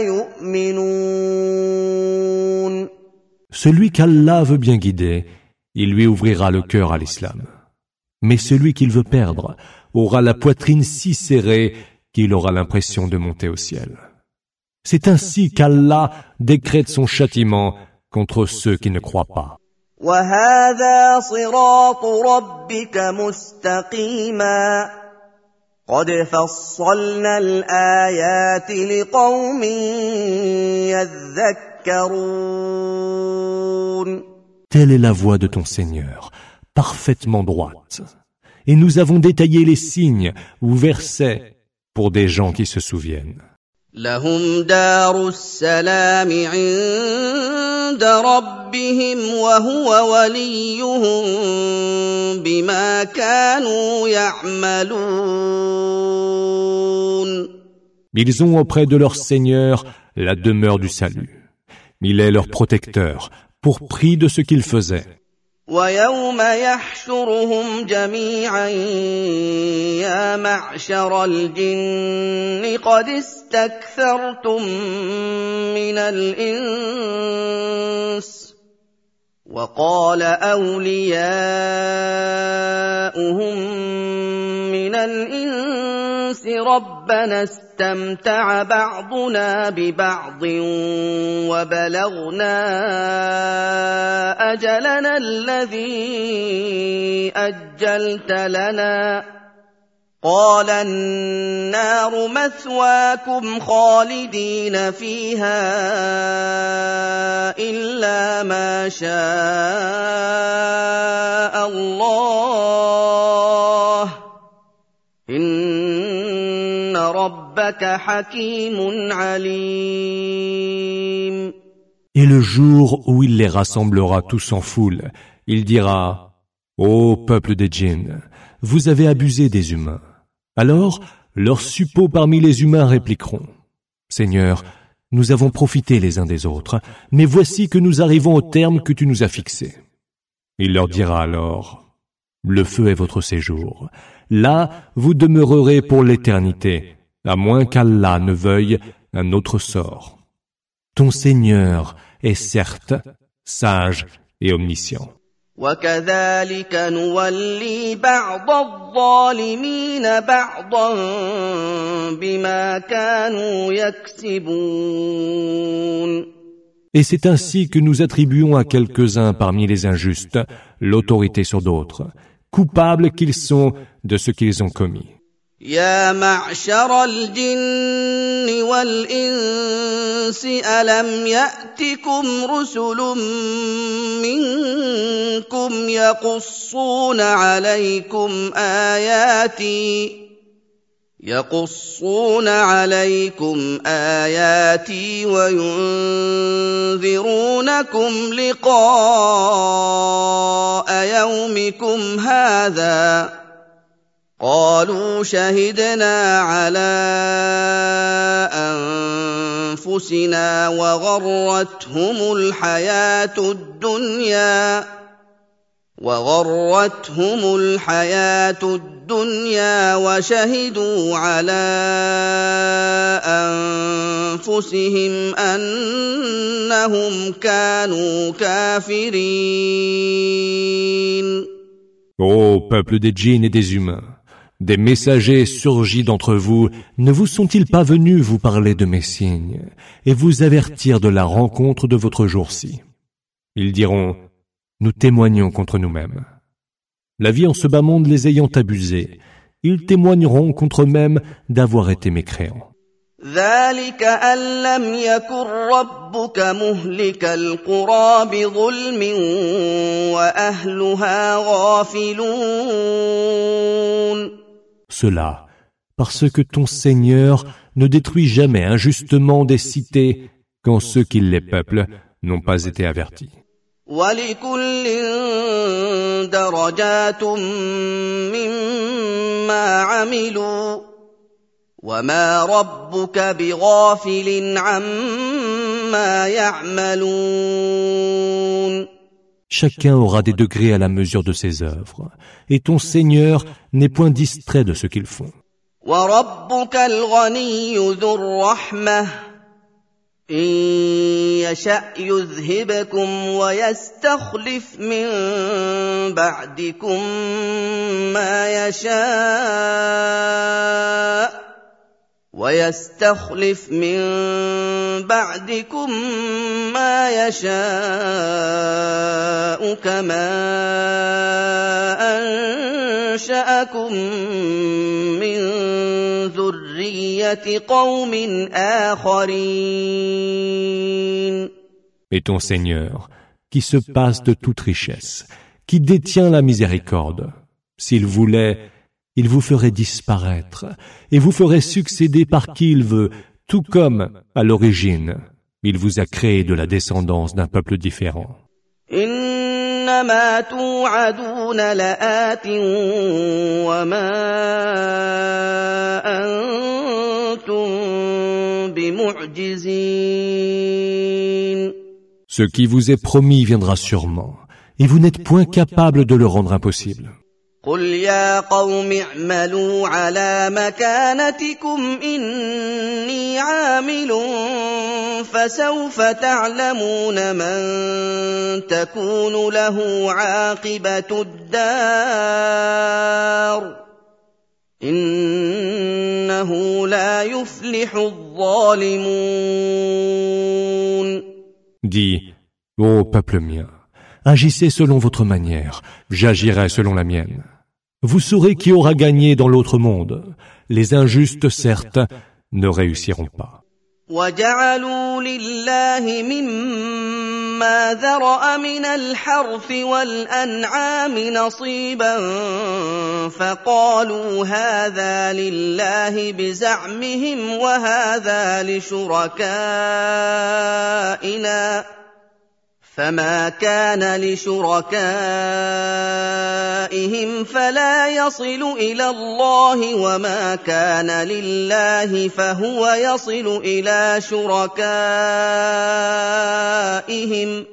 يُؤْمِنُونَ. Celui qu'Allah veut bien guider, il lui ouvrira le cœur à l'islam. Mais celui qu'il veut perdre aura la poitrine si serrée qu'il aura l'impression de monter au ciel. C'est ainsi qu'Allah décrète son châtiment contre ceux qui ne croient pas. وَهَذَا صِرَاطُ رَبِّكَ مُسْتَقِيمًا قَدْ فَصَّلْنَا الْآيَاتِ لِقَوْمٍ يَذَّكَّرُونَ. Telle est la voie de ton Seigneur, parfaitement droite. Et nous avons détaillé les signes ou versets pour des gens qui se souviennent. لهم دار السلام عند ربهم وهو وليهم بما كانوا يعملون. Ils ont auprès de leur Seigneur la demeure du salut. Il est leur protecteur, pour prix de ce qu'ils faisaient. وَيَوْمَ يَحْشُرُهُمْ جَمِيعًا يَا مَعْشَرَ الْجِنِّ قَدِ اسْتَكْثَرْتُم مِّنَ الْإِنسِ وَقَالَ أَوْلِيَاؤُهُم مِّنَ الْإِنسِ الْإِنسِ رَبَّنَا اسْتَمْتَعَ بَعْضُنَا بِبَعْضٍ وَبَلَغْنَا أَجَلَنَا الَّذِي أَجَّلْتَ لَنَا قَالَ النَّارُ مَثْوَاكُمْ خَالِدِينَ فِيهَا إِلَّا مَا شَاءَ اللَّهُ إِنَّ رَبَّكَ حَكِيمٌ عَلِيمٌ. Et le jour où il les rassemblera tous en foule, il dira: Ô peuple des djinns, vous avez abusé des humains. Alors, leurs suppôts parmi les humains répliqueront: Seigneur, nous avons profité les uns des autres, mais voici que nous arrivons au terme que tu nous as fixé. Il leur dira alors: Le feu est votre séjour. Là, vous demeurerez pour l'éternité, à moins qu'Allah ne veuille un autre sort. Ton Seigneur est certes sage et omniscient. وَكَذَلِكَ نُوَلِّي بَعْضَ الظَّالِمِينَ بَعْضًا بِمَا كَانُوا يَكْسِبُونَ. Et c'est ainsi que nous attribuons à quelques-uns parmi les injustes l'autorité sur d'autres, coupables qu'ils sont de ce qu'ils ont commis. يا معشر الجن والإنس ألم يأتكم رسل منكم يقصون عليكم آياتي يقصون عليكم آياتي وينذرونكم لقاء يومكم هذا قالوا شهدنا على أنفسنا وغرتهم الحياة الدنيا وغرتهم الحياة الدنيا وشهدوا على أنفسهم أنهم كانوا كافرين. Ô peuple des djinns et des humains, des messagers surgis d'entre vous ne vous sont-ils pas venus vous parler de mes signes et vous avertir de la rencontre de votre jour-ci? Ils diront: Nous témoignons contre nous-mêmes. La vie en ce bas monde les ayant abusés, ils témoigneront contre eux-mêmes d'avoir été mécréants. ذلك أن لم يكن ربك مهلك القرى بظلم وأهلها غافلون. Cela, parce que ton Seigneur ne détruit jamais injustement des cités quand ceux qui les peuplent n'ont pas été avertis. وَلِكُلٍّ دَرَجَاتٌ مِّمَّا عَمِلُوا وَمَا رَبُّكَ بِغَافِلٍ عَمَّا يَعْمَلُونَ. Chacun aura des degrés à la mesure de ses œuvres, et ton Seigneur n'est point distrait de ce qu'ils font. وَرَبُّكَ الْغَنِيُّ ذُو الرَّحْمَةِ إِن يَشَأْ يُذْهِبْكُمْ وَيَسْتَخْلِفْ مِن بَعْدِكُم مَّا يَشَاءُ وَيَسْتَخْلِفْ مِن بَعْدِكُم مَّا يَشَاءُ كَمَا أَنشَأَكُم مِّن ذُرِّيَّةِ قَوْمٍ آخَرِينَ. Et ton Seigneur, qui se passe de toute richesse, qui détient la miséricorde, s'il voulait, il vous ferait disparaître et vous ferait succéder par qui il veut, tout comme, à l'origine, il vous a créé de la descendance d'un peuple différent. إنما توعدون لآت وما أنتم بمعجزين. Ce qui vous est promis viendra sûrement, et vous n'êtes point capable de le rendre impossible. قل يا قوم اعملوا على مكانتكم إني عامل فسوف تعلمون من تكون له عاقبة الدار إنه إنه لا يفلح الظالمون. Dis, ô peuple mien, agissez selon votre manière, j'agirai selon la mienne. Vous saurez qui aura gagné dans l'autre monde. Les injustes, certes, ne réussiront pas. وَجَعَلُوا لِلَّهِ مِمَّا ذَرَأَ مِنَ الْحَرْثِ وَالْأَنْعَامِ نَصِيبًا فَقَالُوا هَذَا لِلَّهِ بِزَعْمِهِمْ وَهَذَا لِشُرَكَائِنَا فَمَا كَانَ لِشُرَكَائِهِمْ فَلَا يَصِلُ إِلَى اللَّهِ وَمَا كَانَ لِلَّهِ فَهُوَ يَصِلُ إِلَى شُرَكَائِهِمْ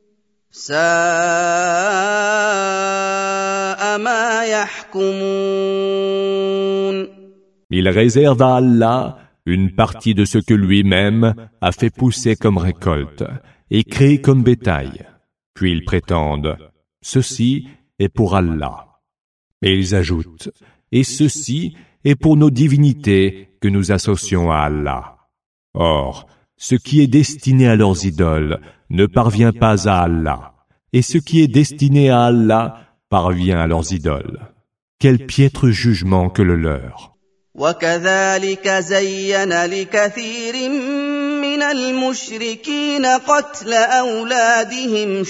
سَاءَ مَا يَحْكُمُونَ. Il réserve à Allah une partie de ce que lui-même a fait pousser comme récolte et créé comme bétail. Puis ils prétendent, ceci est pour Allah. Et ils ajoutent, et ceci est pour nos divinités que nous associons à Allah. Or, ce qui est destiné à leurs idoles ne parvient pas à Allah, et ce qui est destiné à Allah parvient à leurs idoles. Quel piètre jugement que le leur! وَكَذَلِكَ زَيَّنَ لِكَثِيرٍ مِّنَ الْمُشْرِكِينَ قَتْلَ أَوْلَادِهِمْ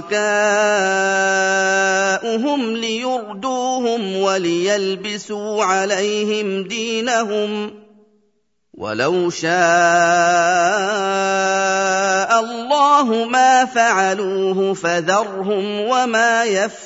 شُرَكَاؤُهُمْ لِيُرْدُوهُمْ وَلِيَلْبِسُوا عَلَيْهِمْ دِينَهُمْ وَلَوْ شَاءَ اللَّهُ مَا فَعَلُوهُ فَذَرْهُمْ وَمَا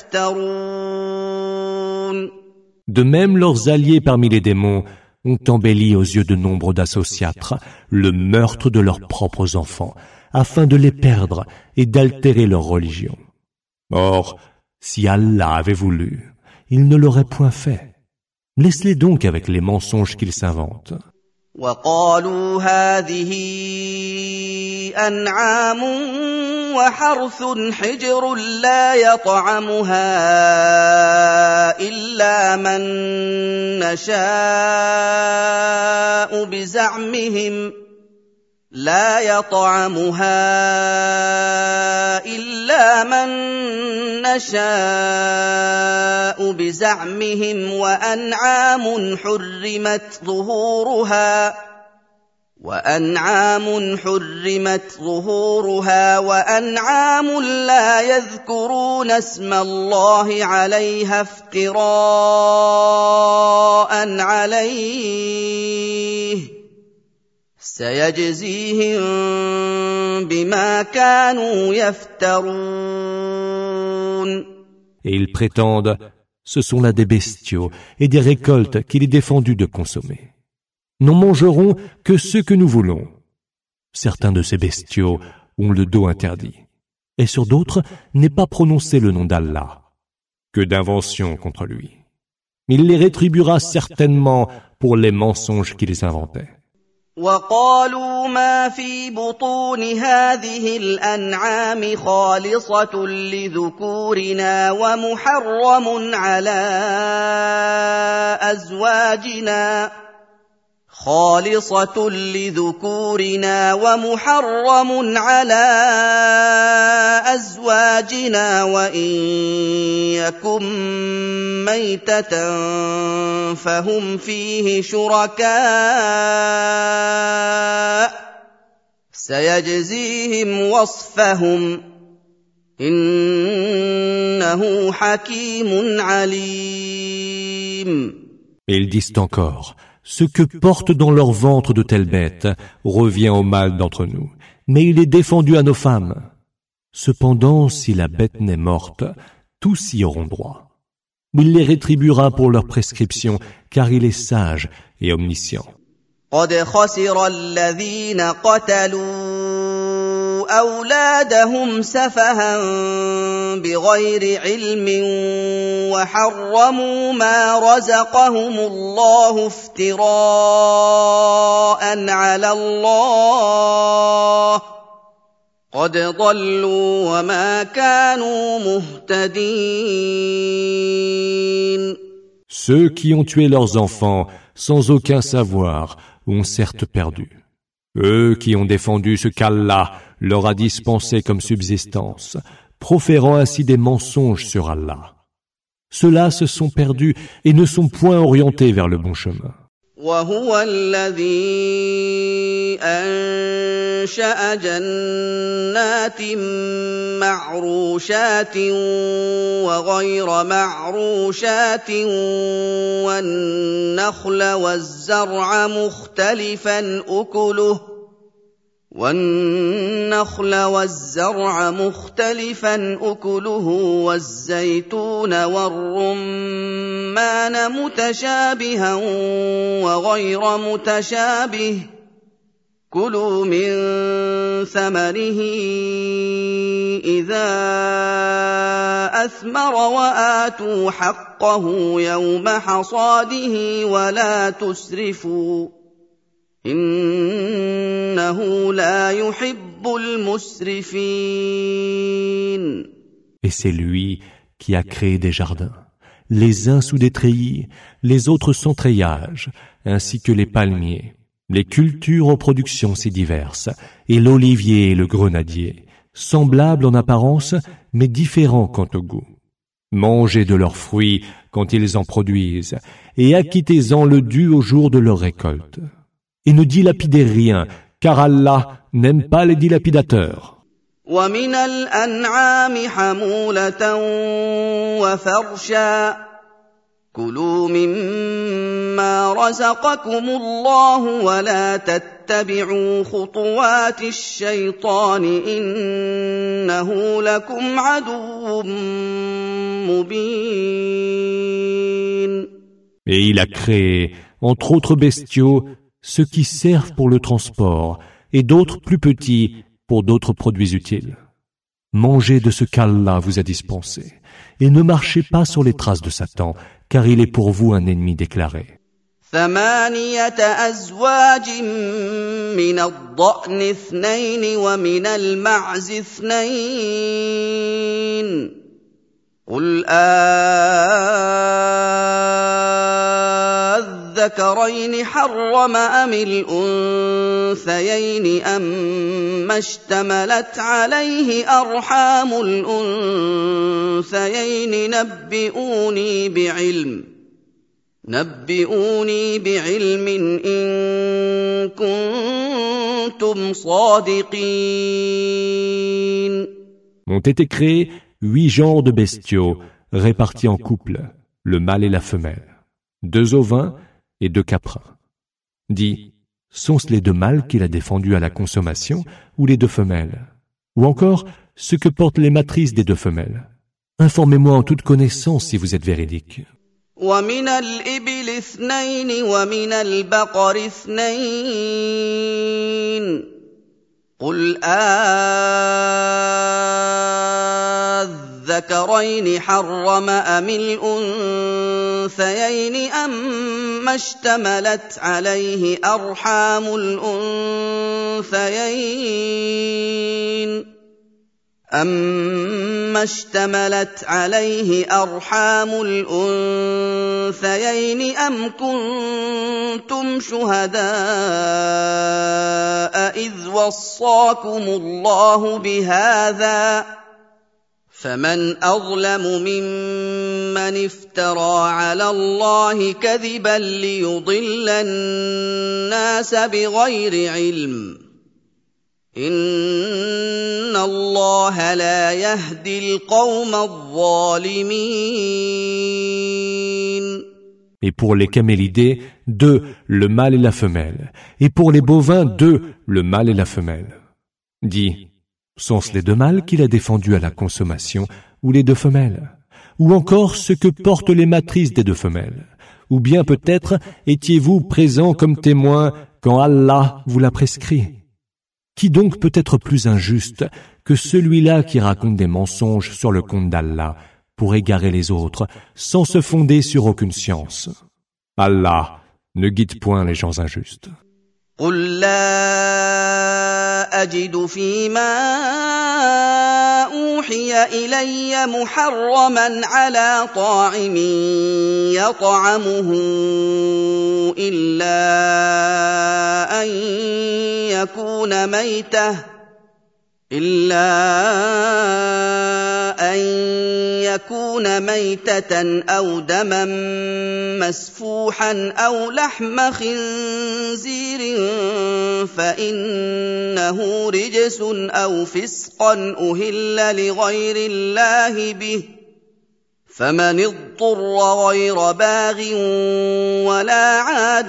يَفْتَرُونَ. De même, leurs alliés parmi les démons ont embelli aux yeux de nombre d'associatres le meurtre de leurs propres enfants, afin de les perdre et d'altérer leur religion. Or, si Allah avait voulu, il ne l'aurait point fait. Laisse-les donc avec les mensonges qu'ils s'inventent. وَقَالُوا هَٰذِهِ أَنْعَامٌ وَحَرْثٌ حِجْرٌ لَّا يَطْعَمُهَا إِلَّا مَن نَّشَاءُ بِزَعْمِهِمْ لا يطعمها إلا من نشاء بزعمهم وأنعام حرمت ظهورها وأنعام حرمت ظهورها وأنعام لا يذكرون اسم الله عليها افتراء عليه سيجزيهم بما كانوا يفترون. Et ils prétendent, ce sont là des bestiaux et des récoltes qu'il est défendu de consommer. Nous mangerons que ce que nous voulons. Certains de ces bestiaux ont le dos interdit, et sur d'autres n'est pas prononcé le nom d'Allah. Que d'inventions contre lui. Il les rétribuera certainement pour les mensonges qu'ils inventaient. وَقَالُوا مَا فِي بُطُونِ هَٰذِهِ الْأَنْعَامِ خَالِصَةٌ لِّذُكُورِنَا وَمُحَرَّمٌ عَلَىٰ أَزْوَاجِنَا خالصة لذكورنا ومحرم على أزواجنا وإن يكن ميتة فهم فيه شركاء سيجزيهم وصفهم إنه حكيم عليم. Et ils disent encore, ce que portent dans leur ventre de telles bêtes revient au mal d'entre nous, mais il est défendu à nos femmes. Cependant, si la bête naît morte, tous y auront droit. Il les rétribuera pour leur prescription, car il est sage et omniscient. قد خسر الذين قتلوا أولادهم سفها بغير علم وحرموا ما رزقهم الله افتراء على الله قد ضلوا وما كانوا مهتدين. Ceux qui ont tué leurs enfants sans aucun savoir ont certes perdu. Eux qui ont défendu ce qu'Allah leur a dispensé comme subsistance, proférant ainsi des mensonges sur Allah. Ceux-là se sont perdus et ne sont point orientés vers le bon chemin. وهو الذي أنشأ جنات معروشات وغير معروشات والنخل والزرع مختلفا أكله والنخل والزرع مختلفا أكله والزيتون والرمان متشابها وغير متشابه كلوا من ثمره إذا أثمر وآتوا حقه يوم حصاده ولا تسرفوا إنه لا يحب المسرفين. Et c'est lui qui a créé des jardins, les uns sous des treillis, les autres sans treillage, ainsi que les palmiers, les cultures aux productions si diverses, et l'olivier et le grenadier, semblables en apparence, mais différents quant au goût. Mangez de leurs fruits quand ils en produisent, et acquittez-en le dû au jour de leur récolte. Et ne dilapidez rien, car Allah n'aime pas les dilapidateurs. ومن الأنعام حمولة وفرشا كلوا مما رزقكم الله ولا تتبعوا خطوات الشيطان إنه لكم عدو مبين. Et il a créé, entre autres bestiaux, ceux qui servent pour le transport et d'autres plus petits pour d'autres produits utiles. Mangez de ce qu'Allah vous a dispensé et ne marchez pas sur les traces de Satan, car il est pour vous un ennemi déclaré. ثمانية أزواج من الضأن اثنين ومن المعز اثنين قل أذكرين حرم أم الأنثيين أما اشتملت عليه أرحام الأنثيين نبئوني بعلم نبئوني بعلم إن كنتم صادقين. Ont été créés huit genres de bestiaux répartis en couples, le mâle et la femelle, deux ovins et deux caprins. Dis, sont-ce les deux mâles qu'il a défendus à la consommation ou les deux femelles? Ou encore, ce que portent les matrices des deux femelles? Informez-moi en toute connaissance si vous êtes véridique. ومن الإبل اثنين ومن البقر اثنين قل أذكرين حرم أم الأنثيين أما اشتملت عليه أرحام الأنثيين أما اشتملت عليه أرحام الأنثيين أم كنتم شهداء إذ وصاكم الله بهذا فمن أظلم ممن افترى على الله كذبا ليضل الناس بغير علم إن الله لا يهدي القوم الظالمين. Et pour les camélidés, deux, le mâle et la femelle. Et pour les bovins, deux, le mâle et la femelle. Dis, sont-ce les deux mâles qu'il a défendus à la consommation ou les deux femelles? Ou encore ce que portent les matrices des deux femelles? Ou bien peut-être étiez-vous présents comme témoins quand Allah vous l'a prescrit? Qui donc peut être plus injuste que celui-là qui raconte des mensonges sur le compte d'Allah pour égarer les autres sans se fonder sur aucune science? Allah ne guide point les gens injustes. قل لا أجد فيما أوحي إلي محرما على طاعم يطعمه إلا أن يكون ميتة إلا أن يكون ميتة أو دما مسفوحا أو لحم خنزير فإنه رجس أو فسقا أهل لغير الله به فمن اضطر غير باغ ولا عاد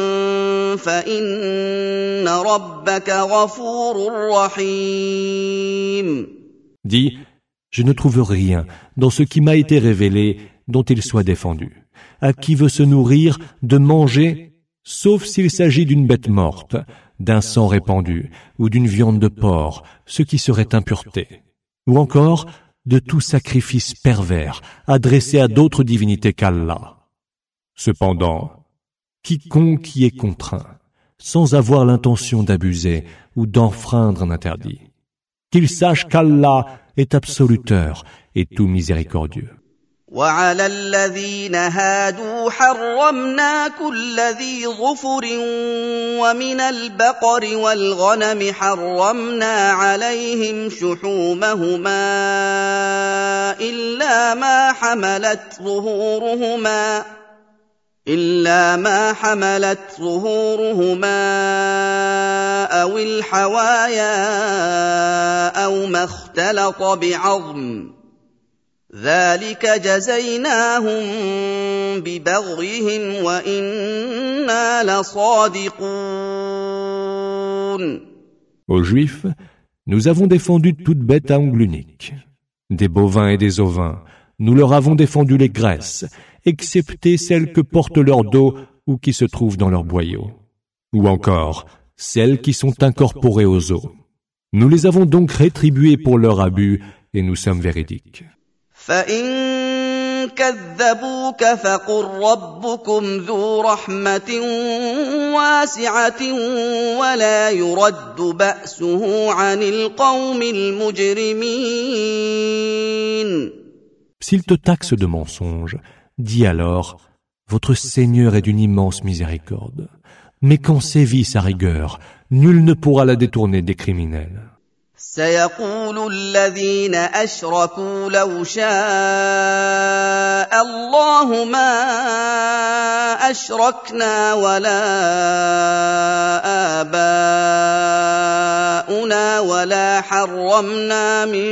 فإن ربك غفور رحيم. Dis, je ne trouve rien dans ce qui m'a été révélé dont il soit défendu. À qui veut se nourrir de manger, sauf s'il s'agit d'une bête morte, d'un sang répandu ou d'une viande de porc, ce qui serait impureté, ou encore de tout sacrifice pervers adressé à d'autres divinités qu'Allah. Cependant, quiconque y est contraint, sans avoir l'intention d'abuser ou d'enfreindre un interdit, qu'il sache qu'Allah est absoluteur et tout miséricordieux. وعلى الذين هادوا حرمنا كل ذي ظفر ومن البقر والغنم حرمنا عليهم شحومهما إلا ما حملت ظهورهما إلا ما حملت ظهورهما أو الحوايا أو ما اختلط بعظم ذلك جزيناهم ببغيهم وإنا لصادقون. Aux Juifs, nous avons défendu toute bête à ongles uniques, des bovins et des ovins. Nous leur avons défendu les graisses, excepté celles que portent leur dos ou qui se trouvent dans leurs boyaux, ou encore celles qui sont incorporées aux os. Nous les avons donc rétribuées pour leur abus et nous sommes véridiques. فإن كذبوك فقل ربكم ذو رحمة واسعة ولا يرد بأسه عن القوم المجرمين. S'ils te taxent de mensonge, dis alors, votre Seigneur est d'une immense miséricorde. Mais quand sévit sa rigueur, nul ne pourra la détourner des criminels. سيقول الذين أشركوا لو شاء الله ما أشركنا ولا آباؤنا ولا حرمنا من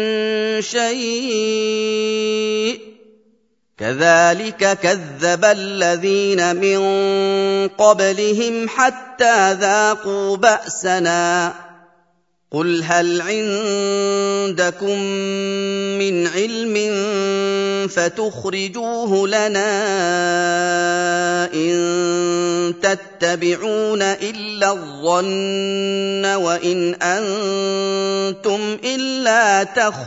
شيء كذلك كذب الذين من قبلهم حتى ذاقوا بأسنا قل هل عندكم من علم فتخرجوه لنا إن تتبعون إلا الظن وإن أنتم إلا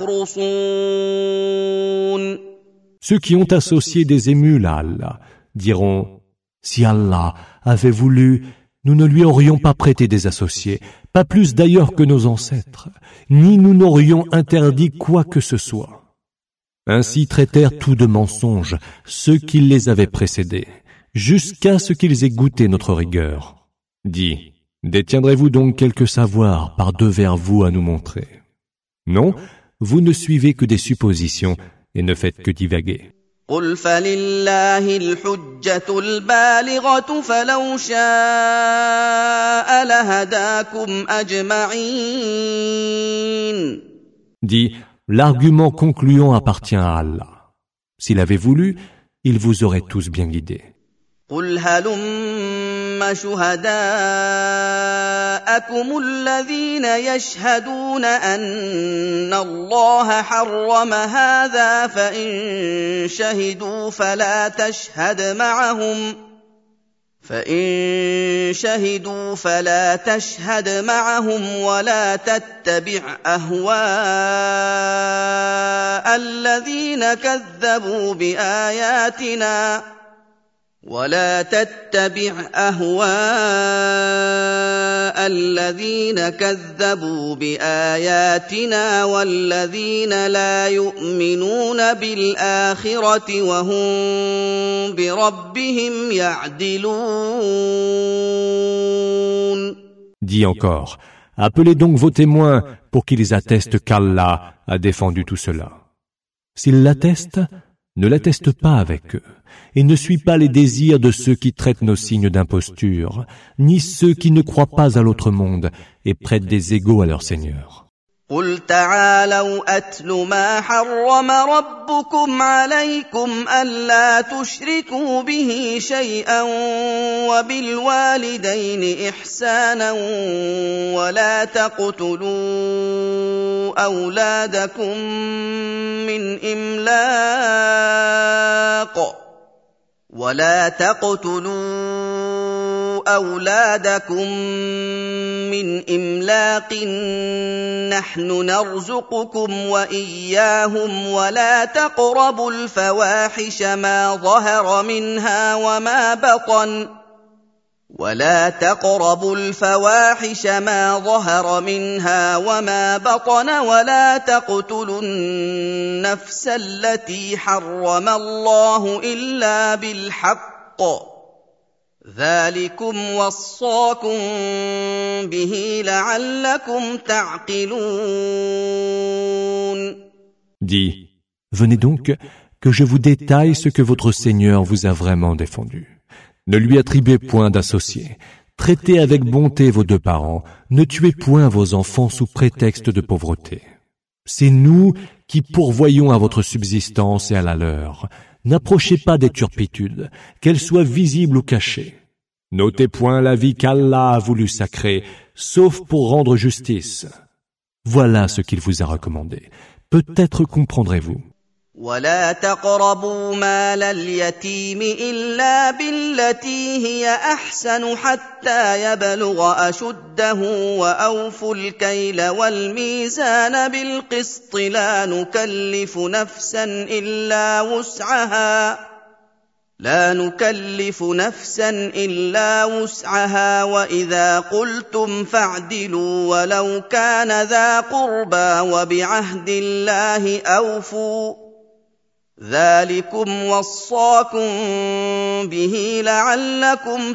تخرصون. Ceux qui ont associé des émules à Allah diront, si Allah avait voulu, nous ne lui aurions pas prêté des associés, pas plus d'ailleurs que nos ancêtres, ni nous n'aurions interdit quoi que ce soit. Ainsi traitèrent tous de mensonges ceux qui les avaient précédés, jusqu'à ce qu'ils aient goûté notre rigueur. Dis, détiendrez-vous donc quelque savoir par devers vous à nous montrer? Non, vous ne suivez que des suppositions et ne faites que divaguer. قل فلله الحجة البالغة فلو شاء لهداكم أجمعين. Dis, l'argument concluant appartient à Allah. S'il avait voulu, il vous aurait tous bien guidés. قل هلم شهداءكم الذين يشهدون أن الله حرم هذا فإن شهدوا فلا تشهد معهم فإن شهدوا فلا تشهد معهم ولا تتبع أهواء الذين كذبوا بآياتنا ولا تتبع أهواء الذين كذبوا بآياتنا والذين لا يؤمنون بالآخرة وهم بربهم يعدلون. Dis encore, appelez donc vos témoins pour qu'ils attestent qu'Allah a défendu tout cela. S'ils l'attestent, ne l'atteste pas avec eux, et ne suis pas les désirs de ceux qui traitent nos signes d'imposture, ni ceux qui ne croient pas à l'autre monde et prêtent des égaux à leur Seigneur. قل تعالوا أتل ما حرم ربكم عليكم ألا تشركوا به شيئا وبالوالدين إحسانا ولا تقتلوا أولادكم من إملاق ولا تقتلوا أولادكم من إملاق نحن نرزقكم وإياهم ولا تقربوا الفواحش ما ظهر منها وما بطن ولا تقربوا الفواحش ما ظهر منها وما بطن ولا تقتلوا النفس التي حرم الله إلا بالحق ذلكم وصاكم به لعلكم تعقلون. Dis, venez donc que je vous détaille ce que votre Seigneur vous a vraiment défendu. Ne lui attribuez point d'associés. Traitez avec bonté vos deux parents. Ne tuez point vos enfants sous prétexte de pauvreté. C'est nous qui pourvoyons à votre subsistance et à la leur. N'approchez pas des turpitudes, qu'elles soient visibles ou cachées. N'ôtez point la vie qu'Allah a voulu sacrée, sauf pour rendre justice. Voilà ce qu'il vous a recommandé. Peut-être comprendrez-vous. ولا تقربوا مال اليتيم إلا بالتي هي أحسن حتى يبلغ أشده وأوفوا الكيل والميزان بالقسط لا نكلف نفسا إلا وسعها لا نكلف نفسا إلا وسعها وإذا قلتم فاعدلوا ولو كان ذا قربى وبعهد الله أوفوا ذلكم وصاكم به لعلكم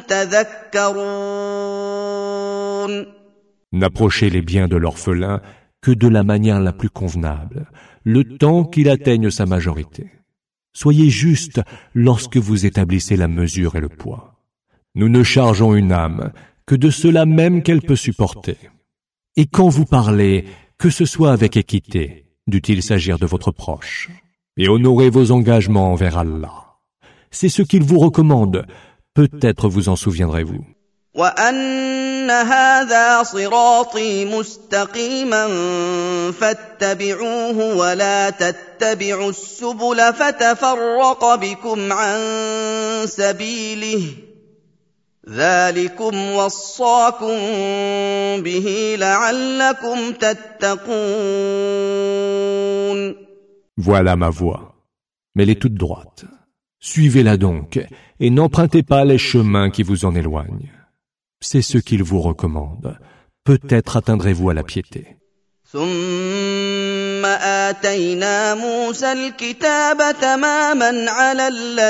تذكرون. N'approchez les biens de l'orphelin que de la manière la plus convenable, le temps qu'il atteigne sa majorité. Soyez juste lorsque vous établissez la mesure et le poids. Nous ne chargeons une âme que de cela même qu'elle peut supporter. Et quand vous parlez, que ce soit avec équité, dût-il s'agir de votre proche. Et honorez vos engagements envers Allah. C'est ce qu'il vous recommande. Peut-être vous en souviendrez-vous. وأن هذا صراطي مستقيما فاتبعوه ولا تتبعوا السبل فتفرق بكم عن سبيله ذلكم وصاكم به لعلكم تتقون. Voilà ma voie, mais elle est toute droite. Suivez-la donc, et n'empruntez pas les chemins qui vous en éloignent. C'est ce qu'il vous recommande. Peut-être atteindrez-vous à la piété. ثم آتينا موسى الكتاب تماما على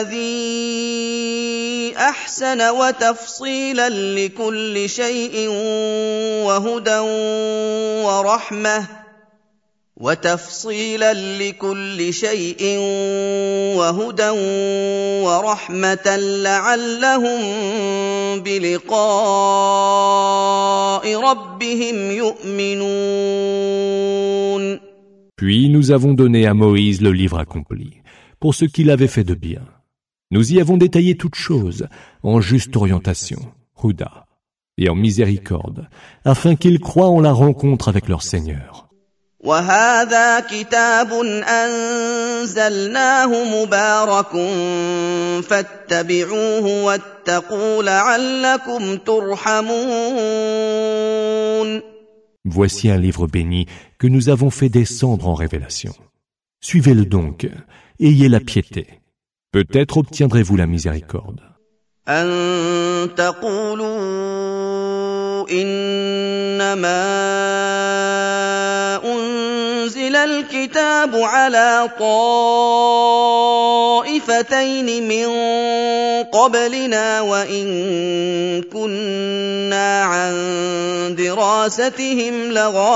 الذي أحسن وتفصيلا لكل شيء وهدى ورحمة وتفصيلا لكل شيء وهدى ورحمة لعلهم بلقاء ربهم يؤمنون. Puis nous avons donné à Moïse le livre accompli, pour ce qu'il avait fait de bien. Nous y avons détaillé toutes choses, en juste orientation, Huda, et en miséricorde, afin qu'ils croient en la rencontre avec leur Seigneur. وهذا كتاب أنزلناه مبارك فاتبعوه واتقوا لعلكم ترحمون. Voici un livre béni que nous avons fait descendre en révélation. Suivez-le donc, ayez la piété. Peut-être obtiendrez-vous la miséricorde. أن تقولوا إنما أنزل الكتاب على طائفتين من قبلنا وإن كنا عن دراستهم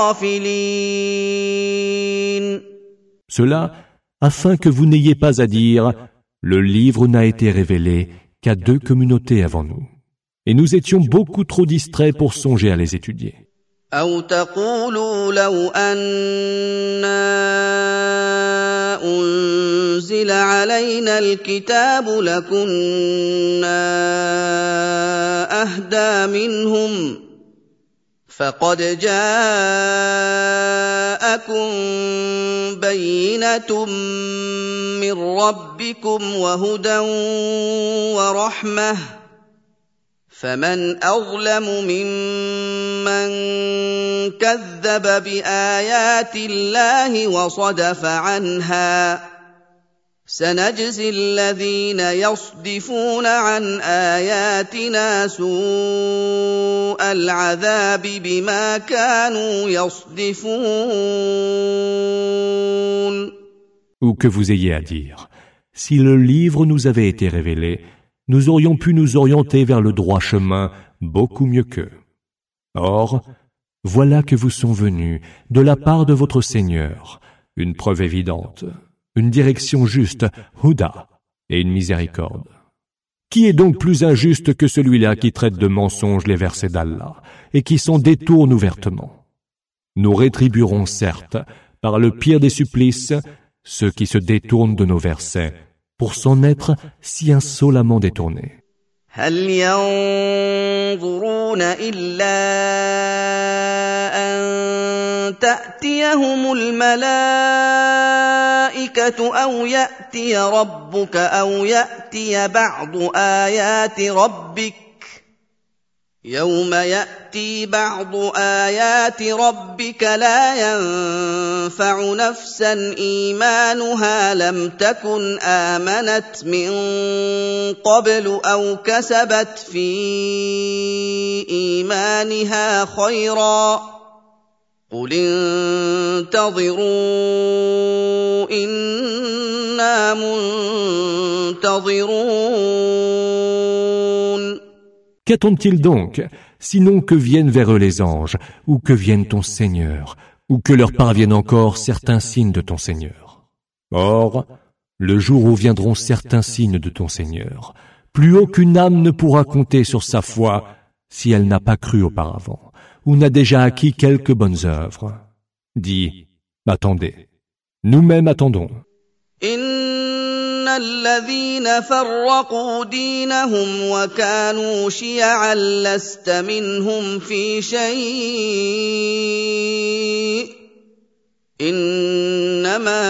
لغافلين. Cela afin que vous n'ayez pas à dire « Le livre n'a été révélé qu'à deux communautés avant nous. » Et nous étions beaucoup trop distraits pour songer à les étudier. أو تقولوا لو أنا أنزل علينا الكتاب لكنا أهدى منهم فقد جاءكم بينة من ربكم وهدى ورحمة فمن أظلم ممن كذب بآيات الله وصدف عنها سنجزي الذين يصدفون عن آياتنا سوء العذاب بما كانوا يصدفون. Ou que vous ayez à dire, si le livre nous avait été révélé, nous aurions pu nous orienter vers le droit chemin beaucoup mieux qu'eux. Or, voilà que vous sont venus, de la part de votre Seigneur, une preuve évidente, une direction juste, Huda, et une miséricorde. Qui est donc plus injuste que celui-là qui traite de mensonges les versets d'Allah, et qui s'en détourne ouvertement? Nous rétribuerons certes, par le pire des supplices, ceux qui se détournent de nos versets, pour s'en être si insolemment détournés. هل ينظرون إلا أن تأتيهم الملائكة أو يأتي ربك أو يأتي بعض آيات ربك يوم يأتي بعض آيات ربك لا ينفع نفسا إيمانها لم تكن آمنت من قبل أو كسبت في إيمانها خيرا قل انتظروا إنا منتظرون. Qu'attendent-ils donc, sinon que viennent vers eux les anges, ou que vienne ton Seigneur, ou que leur parviennent encore certains signes de ton Seigneur? Or, le jour où viendront certains signes de ton Seigneur, plus aucune âme ne pourra compter sur sa foi si elle n'a pas cru auparavant, ou n'a déjà acquis quelques bonnes œuvres. Dis, attendez, nous-mêmes attendons. الذين فرقوا دينهم وكانوا شيعا لست منهم في شيء إنما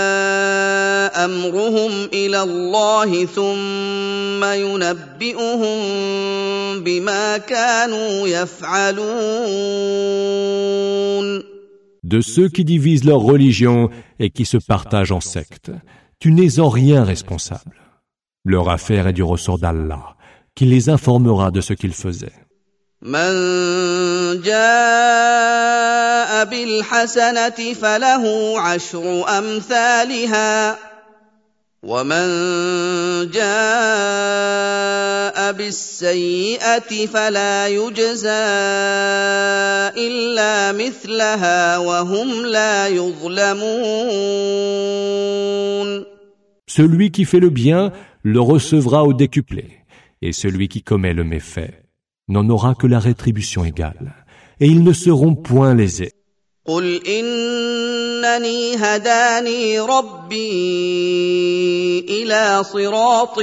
أمرهم إلى الله ثم ينبئهم بما كانوا يفعلون. De ceux qui divisent leur religion et qui se partagent en sectes, tu n'es en rien responsable. Leur affaire est du ressort d'Allah, qui les informera de ce qu'ils faisaient. من جاء بالحسنة فله عشر أمثالها ومن جاء بالسيئة فلا يجزى إلا مثلها وهم لا يظلمون. Celui qui fait le bien le recevra au décuplé, et celui qui commet le méfait n'en aura que la rétribution égale, et ils ne seront point lésés. قل إنني هداني ربي إلى صراط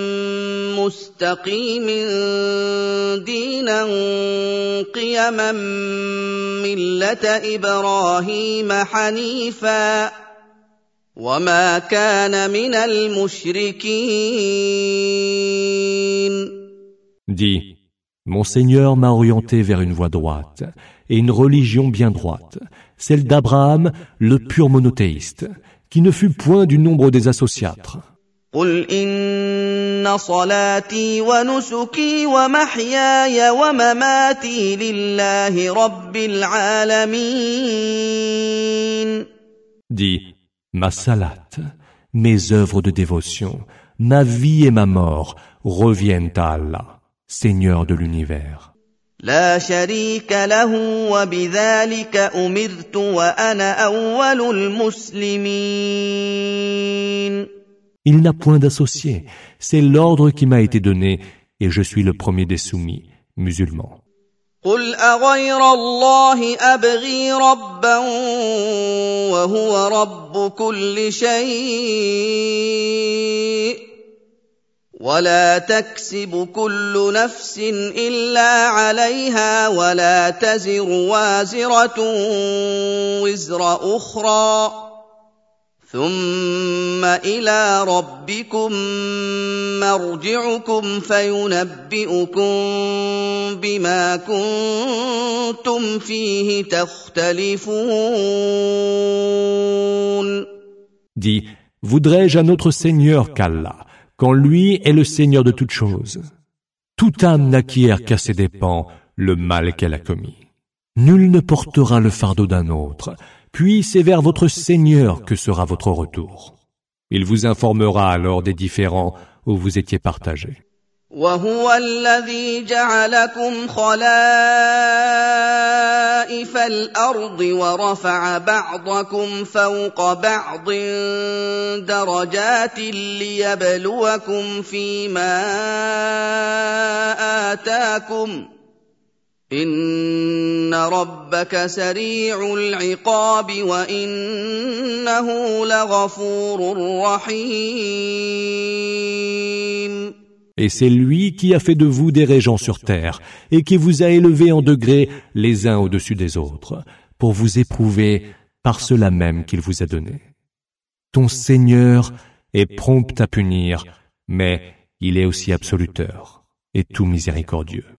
مستقيم دينا قيما ملة إبراهيم حنيفا وما كان من المشركين. Dis, mon Seigneur m'a orienté vers une voie droite et une religion bien droite, celle d'Abraham, le pur monothéiste, qui ne fut point du nombre des associatres. قل إن إن صلاتي ونسكي ومحياي ومماتي لله رب العالمين. Dis, ma salat, mes œuvres de dévotion, ma vie et ma mort reviennent à Allah, Seigneur de l'univers. لا شريك له وبذلك أمرت وأنا أول المسلمين. Il n'a point d'associé, c'est l'ordre qui m'a été donné et je suis le premier des soumis, musulmans. قل أغير الله أبغي ربا وهو رب كل شيء ولا تكسب كل نفس إلا عليها ولا تزر وازرة وزر أخرى ثم إلى ربكم مرجعكم فينبئكم بما كنتم فيه تختلفون. Dis, voudrais-je un autre Seigneur qu'Allah, quand lui est le Seigneur de toutes choses. Toute âme n'acquiert qu'à ses dépens le mal qu'elle a commis. Nul ne portera le fardeau d'un autre, puis c'est vers votre Seigneur que sera votre retour. Il vous informera alors des différends où vous étiez partagés. وهو الذي جعلكم خلائف الأرض ورفع بعضكم فوق بعض درجات ليبلوكم فيما آتاكم إن ربك سريع العقاب وإنه لغفور رحيم. Et c'est lui qui a fait de vous des régents sur terre et qui vous a élevés en degrés les uns au-dessus des autres, pour vous éprouver par cela même qu'il vous a donné. Ton Seigneur est prompt à punir, mais il est aussi absoluteur et tout miséricordieux.